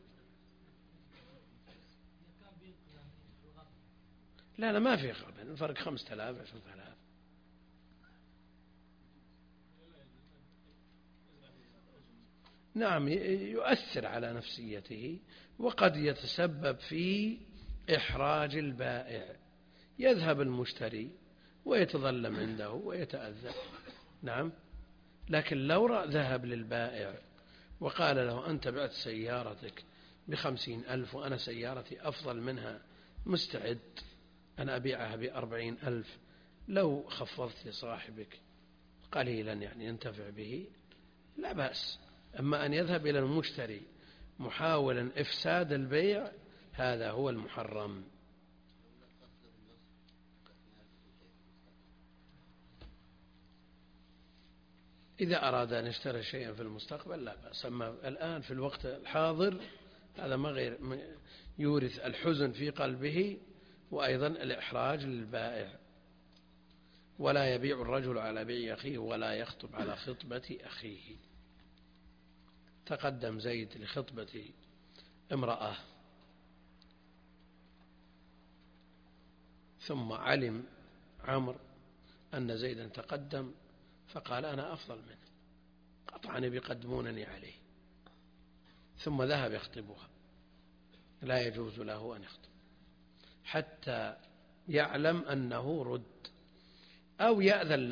لا ما في فرق، الفرق 5,000 10,000. نعم، يؤثر على نفسيته، وقد يتسبب في إحراج البائع، يذهب المشتري ويتظلم عنده ويتأذى. نعم. لكن لو ذهب للبائع وقال له أنت بعت سيارتك ب50,000 وأنا سيارتي أفضل منها مستعد أنا أبيعها ب40,000، لو خفضت لصاحبك قليلا يعني ينتفع به لا بأس. أما أن يذهب إلى المشتري محاولا إفساد البيع هذا هو المحرم. إذا أراد أن يشتري شيئا في المستقبل لا بأس، أما الآن في الوقت الحاضر هذا ما غير يورث الحزن في قلبه وأيضا الإحراج للبائع. ولا يبيع الرجل على بيع أخيه ولا يخطب على خطبة أخيه. تقدم زيد لخطبة امرأة ثم علم عمرو أن زيدا تقدم فقال أنا أفضل منه، قطعا بيقدمونني عليه، ثم ذهب يخطبها. لا يجوز له أن يخطب حتى يعلم أنه رد أو يأذن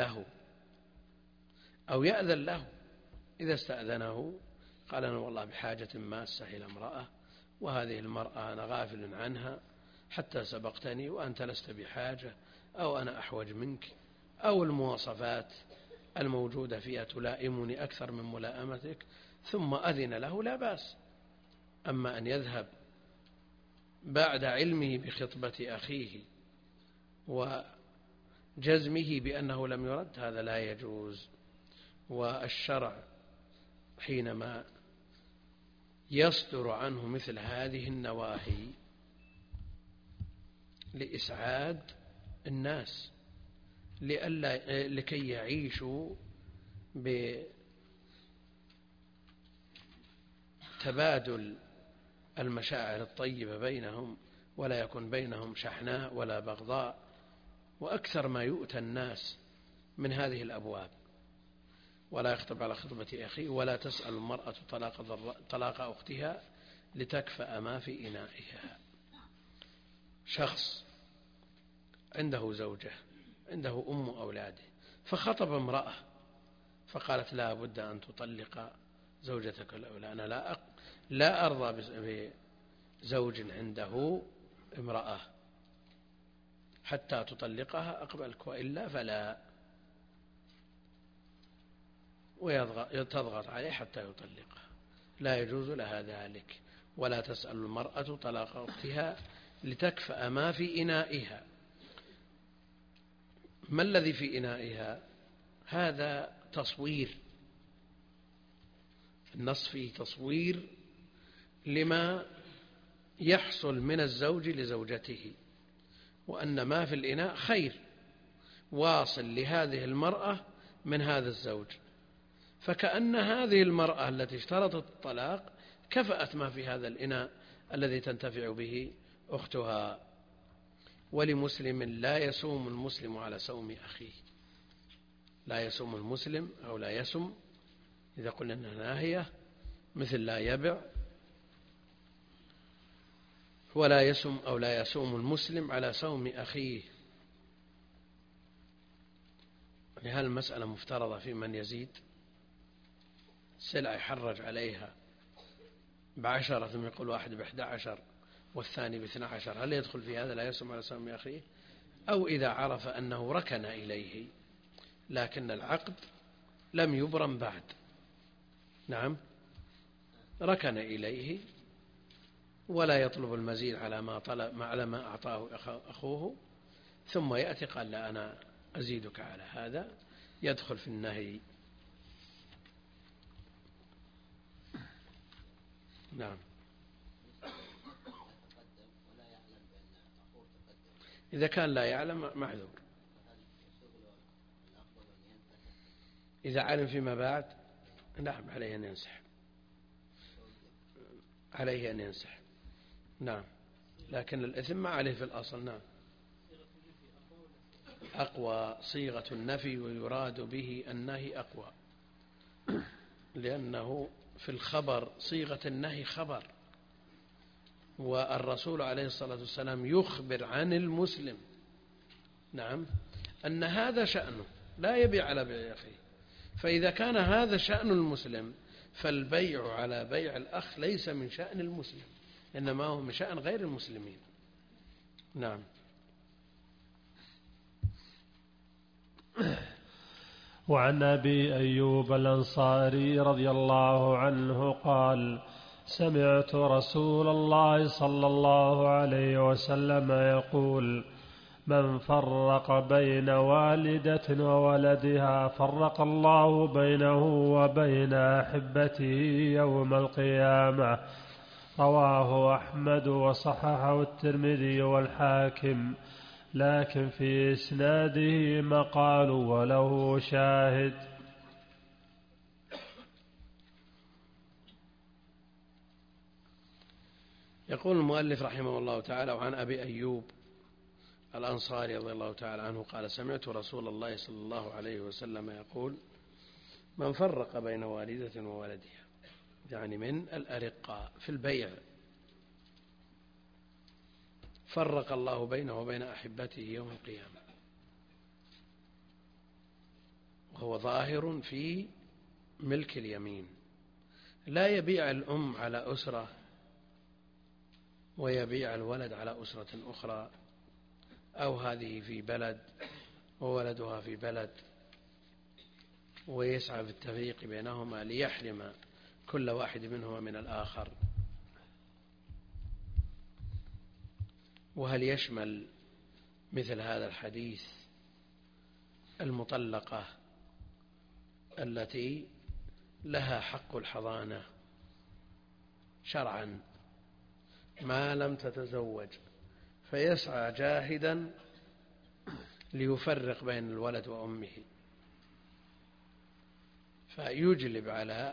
له إذا استأذنه قال أنا والله بحاجة ماسة إلى امرأة وهذه المرأة أنا غافل عنها حتى سبقتني وأنت لست بحاجة أو أنا أحوج منك أو المواصفات الموجودة فيها تلائمني أكثر من ملائمتك، ثم أذن له لا بأس. أما أن يذهب بعد علمه بخطبة أخيه وجزمه بأنه لم يرد هذا لا يجوز. والشرع حينما يصدر عنه مثل هذه النواهي لإسعاد الناس لكي يعيشوا بتبادل المشاعر الطيبة بينهم ولا يكون بينهم شحناء ولا بغضاء. وأكثر ما يؤتى الناس من هذه الأبواب. ولا يخطب على خطبة أخيه ولا تسأل المرأة طلاق أختها لتكفأ ما في إنائها. شخص عنده زوجة عنده أم أولاده فخطب امرأة فقالت لا بد أن تطلق زوجتك الأولى، أنا لا أرضى بزوج عنده امرأة حتى تطلقها أقبلك وإلا فلا، وتضغط عليه حتى يطلقها. لا يجوز لها ذلك. ولا تسأل المرأة طلاق أختها لتكفأ ما في إنائها. ما الذي في إنائها؟ هذا تصوير، النص فيه تصوير لما يحصل من الزوج لزوجته، وأن ما في الإناء خير واصل لهذه المرأة من هذا الزوج، فكأن هذه المرأة التي اشترطت الطلاق كفأت ما في هذا الإناء الذي تنتفع به أختها. ولمسلم لا يسوم المسلم على سوم أخيه. لا يسوم المسلم أو لا يسم إذا قلنا أنها ناهية مثل لا يبع. ولا يسم أو لا يسوم المسلم على سوم أخيه. لهذه المسألة مفترضة في من يزيد سلعة يحرج عليها ب10 ثم يقول واحد ب11 والثاني ب12، هل يدخل في هذا لا يسوم على سوم أخيه؟ أو إذا عرف أنه ركن إليه لكن العقد لم يبرم بعد، نعم ركن إليه ولا يطلب المزيد على ما أعطاه أخوه، ثم يأتي قال لا أنا أزيدك على هذا، يدخل في النهي. نعم. إذا كان لا يعلم معذور. إذا علم فيما بعد نعم عليه أن ينسحب، عليه أن ينسحب. نعم، لكن الإثم ما عليه في الأصل. نعم، أقوى صيغة النفي ويراد به النهي أقوى، لأنه في الخبر صيغة النهي خبر، والرسول عليه الصلاة والسلام يخبر عن المسلم نعم، أن هذا شأنه لا يبيع على بيع أخيه. فإذا كان هذا شأن المسلم فالبيع على بيع الأخ ليس من شأن المسلم، إنما هو من شأن غير المسلمين. نعم. وعن أبي أيوب الأنصاري رضي الله عنه قال: سمعت رسول الله صلى الله عليه وسلم يقول: من فرق بين والدة وولدها فرق الله بينه وبين أحبته يوم القيامة. رواه أحمد وصححه الترمذي والحاكم، لكن في إسناده مقال وله شاهد. يقول المؤلف رحمه الله تعالى: وعن أبي أيوب الأنصاري رضي الله تعالى عنه قال: سمعت رسول الله صلى الله عليه وسلم يقول: من فرق بين والدة وولدها، يعني من الأرقاء في البيع، فرق الله بينه وبين أحبته يوم القيامة. وهو ظاهر في ملك اليمين. لا يبيع الأم على أسرة ويبيع الولد على أسرة أخرى، أو هذه في بلد وولدها في بلد، ويسعى في التفريق بينهما ليحرم كل واحد منهما من الآخر. وهل يشمل مثل هذا الحديث المطلقة التي لها حق الحضانة شرعا ما لم تتزوج، فيسعى جاهدا ليفرق بين الولد وأمه، فيجلب على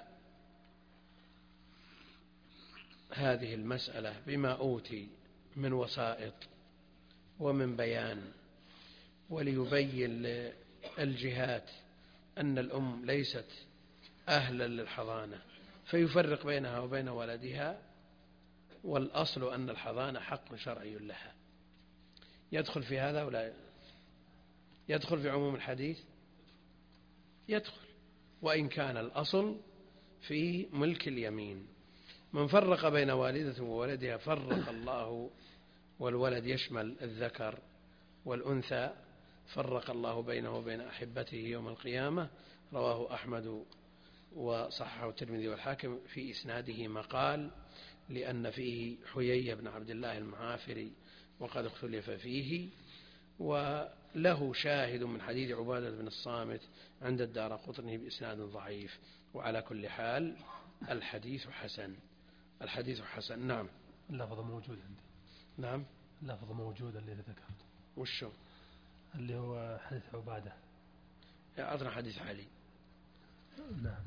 هذه المسألة بما أوتي من وسائط ومن بيان، وليبين للجهات أن الأم ليست أهلا للحضانة، فيفرق بينها وبين ولدها، والأصل أن الحضانة حق شرعي لها. يدخل في هذا ولا يدخل في عموم الحديث؟ يدخل، وإن كان الأصل في ملك اليمين. من فرق بين والدة وولدها فرق الله، والولد يشمل الذكر والأنثى، فرق الله بينه وبين أحبته يوم القيامة. رواه أحمد وصححه الترمذي والحاكم. في إسناده مقال، لأن فيه حيي بن عبد الله المعافري وقد اختلف فيه، وله شاهد من حديث عبادة بن الصامت عند الدارقطني بإسناد ضعيف. وعلى كل حال الحديث حسن. الحديث حسن. نعم. اللفظ موجود عندي. نعم، اللفظ موجود اللي ذكرته. وشو؟ اللي هو حديث عبادة. أعطنا حديث علي. نعم.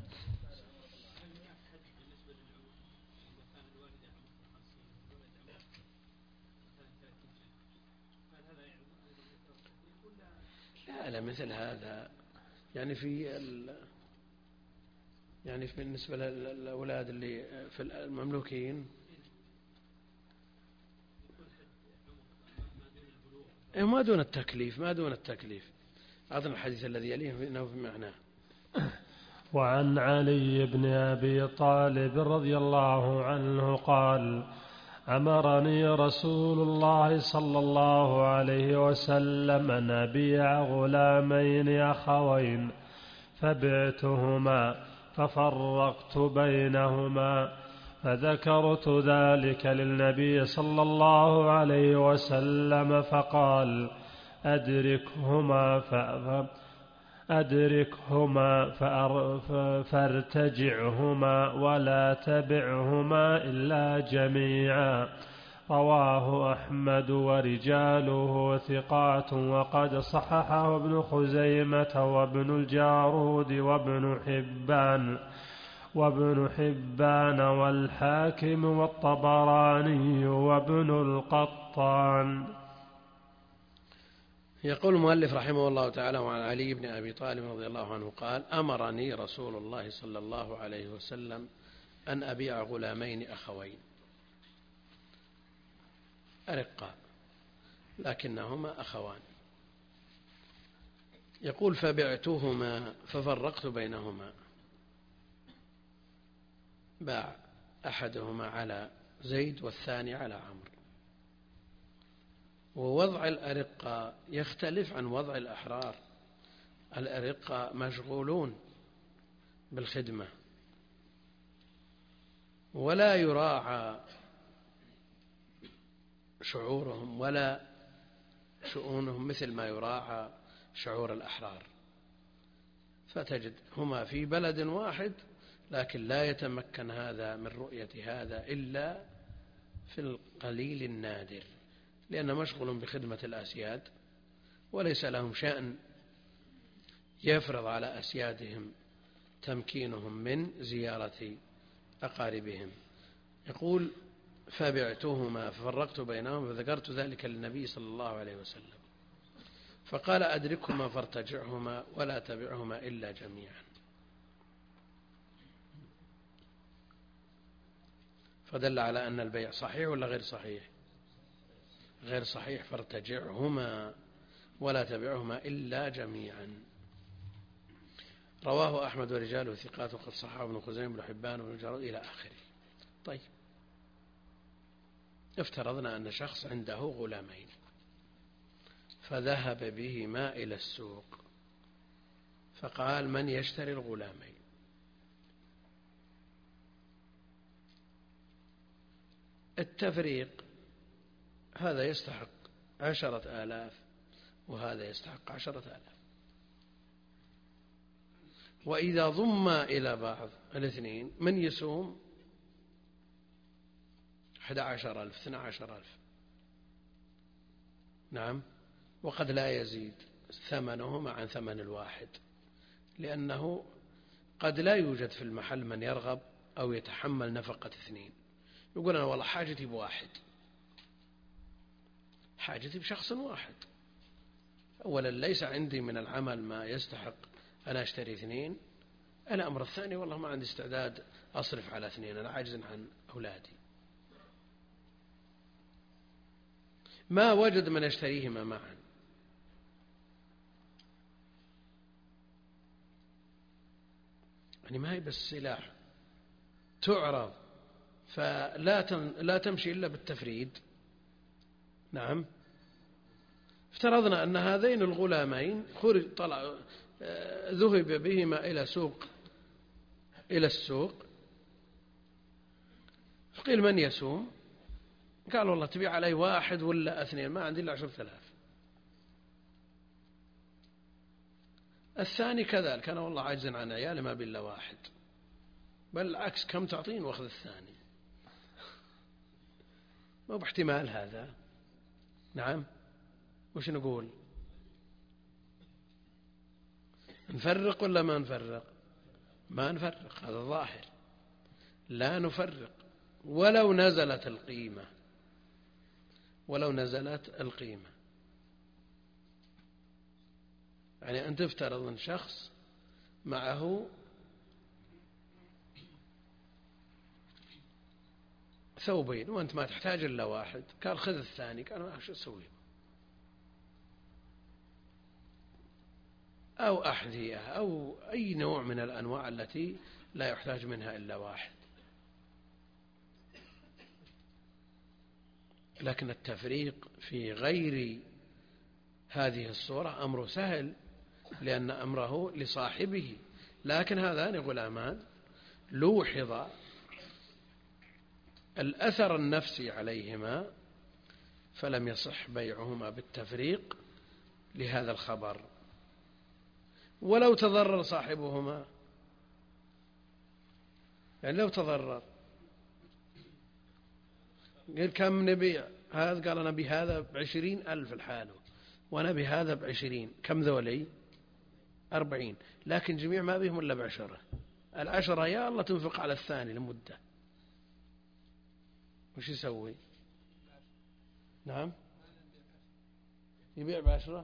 لا مثل هذا يعني بالنسبة للأولاد اللي في المملوكين ما دون التكليف، ما دون التكليف. أعطنا الحديث الذي يليه إنه في معناه. وعن علي بن أبي طالب رضي الله عنه قال: أمرني رسول الله صلى الله عليه وسلم أن أبيع غلامين أخوين، فبعتهما ففرقت بينهما، فذكرت ذلك للنبي صلى الله عليه وسلم فقال: أدركهما فارتجعهما ولا تبعهما إلا جميعا. رواه أحمد ورجاله ثقات، وقد صححه ابن خزيمة وابن الجارود وابن حبان والحاكم والطبراني وابن القطان. يقول المؤلف رحمه الله تعالى: وعن علي بن أبي طالب رضي الله عنه قال: أمرني رسول الله صلى الله عليه وسلم أن أبيع غلامين أخوين أرقاء لكنهما أخوان، يقول فبعتهما ففرقت بينهما، باع أحدهما على زيد والثاني على عمرو. ووضع الأرقة يختلف عن وضع الأحرار. الأرقة مشغولون بالخدمة ولا يراعى شعورهم ولا شؤونهم مثل ما يراعى شعور الأحرار، فتجد هما في بلد واحد لكن لا يتمكن هذا من رؤية هذا إلا في القليل النادر، لأنه مشغول بخدمة الأسياد وليس لهم شأن يفرض على أسيادهم تمكينهم من زيارة أقاربهم. يقول فبعتهما ففرقت بينهم فذكرت ذلك للنبي صلى الله عليه وسلم فقال أدركهما فارتجعهما ولا تبعهما إلا جميعا. فدل على أن البيع صحيح ولا غير صحيح؟ غير صحيح، فارتجعهما ولا تبعهما إلا جميعا. رواه أحمد ورجاله ثقات وقد صححه ابن خزيمة بن حبان وابن جرير إلى آخره. طيب، افترضنا أن شخص عنده غلامين فذهب بهما إلى السوق فقال من يشتري الغلامين؟ التفريق، هذا يستحق 10,000 وهذا يستحق 10,000، وإذا ضم إلى بعض الاثنين من يسوم 11,000 12,000. نعم، وقد لا يزيد ثمنهما عن ثمن الواحد، لأنه قد لا يوجد في المحل من يرغب أو يتحمل نفقة اثنين. يقول أنا والله حاجتي بواحد، حاجتي بشخص واحد. أولا ليس عندي من العمل ما يستحق أنا أشتري اثنين. الأمر الثاني والله ما عندي استعداد أصرف على اثنين، أنا عاجز عن أولادي. ما وجد من يشتريهما معا، يعني ما هي بس سلاح تعرض فلا تمشي إلا بالتفريد. نعم، افترضنا أن هذين الغلامين ذهب بهما إلى السوق فقيل من يسوم؟ قال والله تبيع علي واحد ولا اثنين؟ ما عندي إلا 10,000. الثاني كذلك، أنا والله عاجز عن عيالي ما بإلا واحد، بل العكس كم تعطين واخذ الثاني. ما باحتمال هذا. نعم، وش نقول؟ نفرق ولا ما نفرق؟ ما نفرق، هذا ظاهر، لا نفرق ولو نزلت القيمة. يعني أن تفترض أن شخص معه ثوبين وأنت ما تحتاج إلا واحد، قال خذ الثاني، قال ما شو أسوي؟ أو أحذية أو أي نوع من الأنواع التي لا يحتاج منها إلا واحد. لكن التفريق في غير هذه الصورة أمر سهل، لأن أمره لصاحبه. لكن هذان غلامان لوحظ الأثر النفسي عليهما فلم يصح بيعهما بالتفريق لهذا الخبر. ولو تضرر صاحبهما، يعني لو تضرر قال كم نبيع؟ هذا قال أنا بهذا 20,000 الحاله وأنا بهذا 20، كم ذولي؟ 40، لكن جميع ما بهم إلا ب10. 10 يا الله تنفق على الثاني لمدة، وش يسوي؟ نعم، يبيع ب10.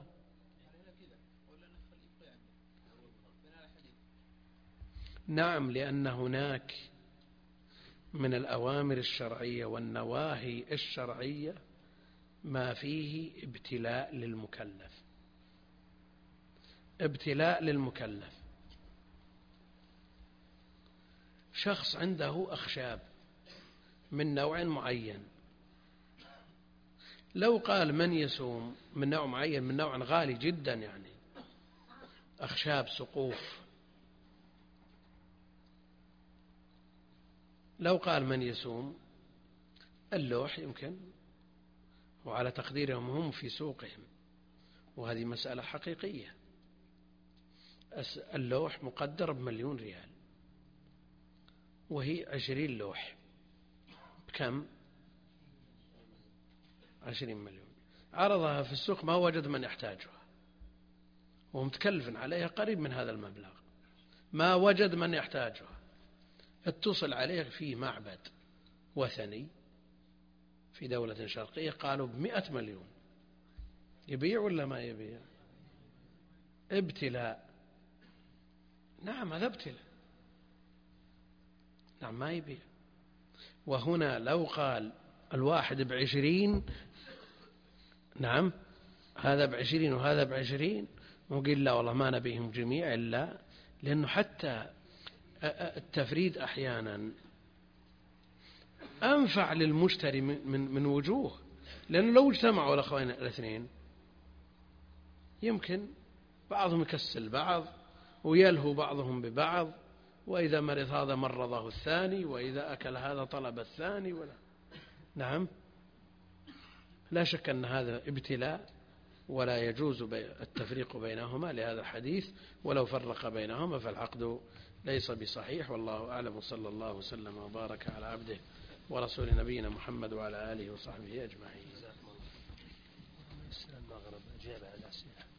نعم، لأن هناك من الأوامر الشرعية والنواهي الشرعية ما فيه ابتلاء للمكلف. ابتلاء للمكلف. شخص عنده أخشاب من نوع معين، لو قال من يصوم من نوع معين، من نوع غالي جدا يعني أخشاب سقوف، لو قال من يصوم اللوح يمكن، وعلى تقديرهم هم في سوقهم، وهذه مسألة حقيقية، اللوح مقدر ب1,000,000 ريال، وهي 20 لوح بكم؟ 20 مليون. عرضها في السوق ما وجد من يحتاجها، ومتكلف عليها قريب من هذا المبلغ، ما وجد من يحتاجها. اتصل عليه في معبد وثني في دولة شرقية قالوا ب100 مليون، يبيع ولا ما يبيع؟ ابتلاء. نعم هذا ابتلاء، نعم ما يبيع. وهنا لو قال الواحد ب20، نعم هذا ب20 وهذا ب20، وقيل لا والله ما نبيهم جميع، إلا لأنه حتى التفريد أحيانا أنفع للمشتري من وجوه، لأنه لو اجتمعوا الأخوين الاثنين يمكن بعضهم يكسل بعض ويلهو بعضهم ببعض، وإذا مرض هذا مرضه الثاني، وإذا أكل هذا طلب الثاني، ولا نعم لا شك أن هذا ابتلاء، ولا يجوز التفريق بينهما لهذا الحديث، ولو فرق بينهما فالعقد ليس بصحيح. والله أعلم، صلى الله وسلم وبارك على عبده ورسول نبينا محمد وعلى آله وصحبه أجمعين. المغرب أجاب على الأسئلة.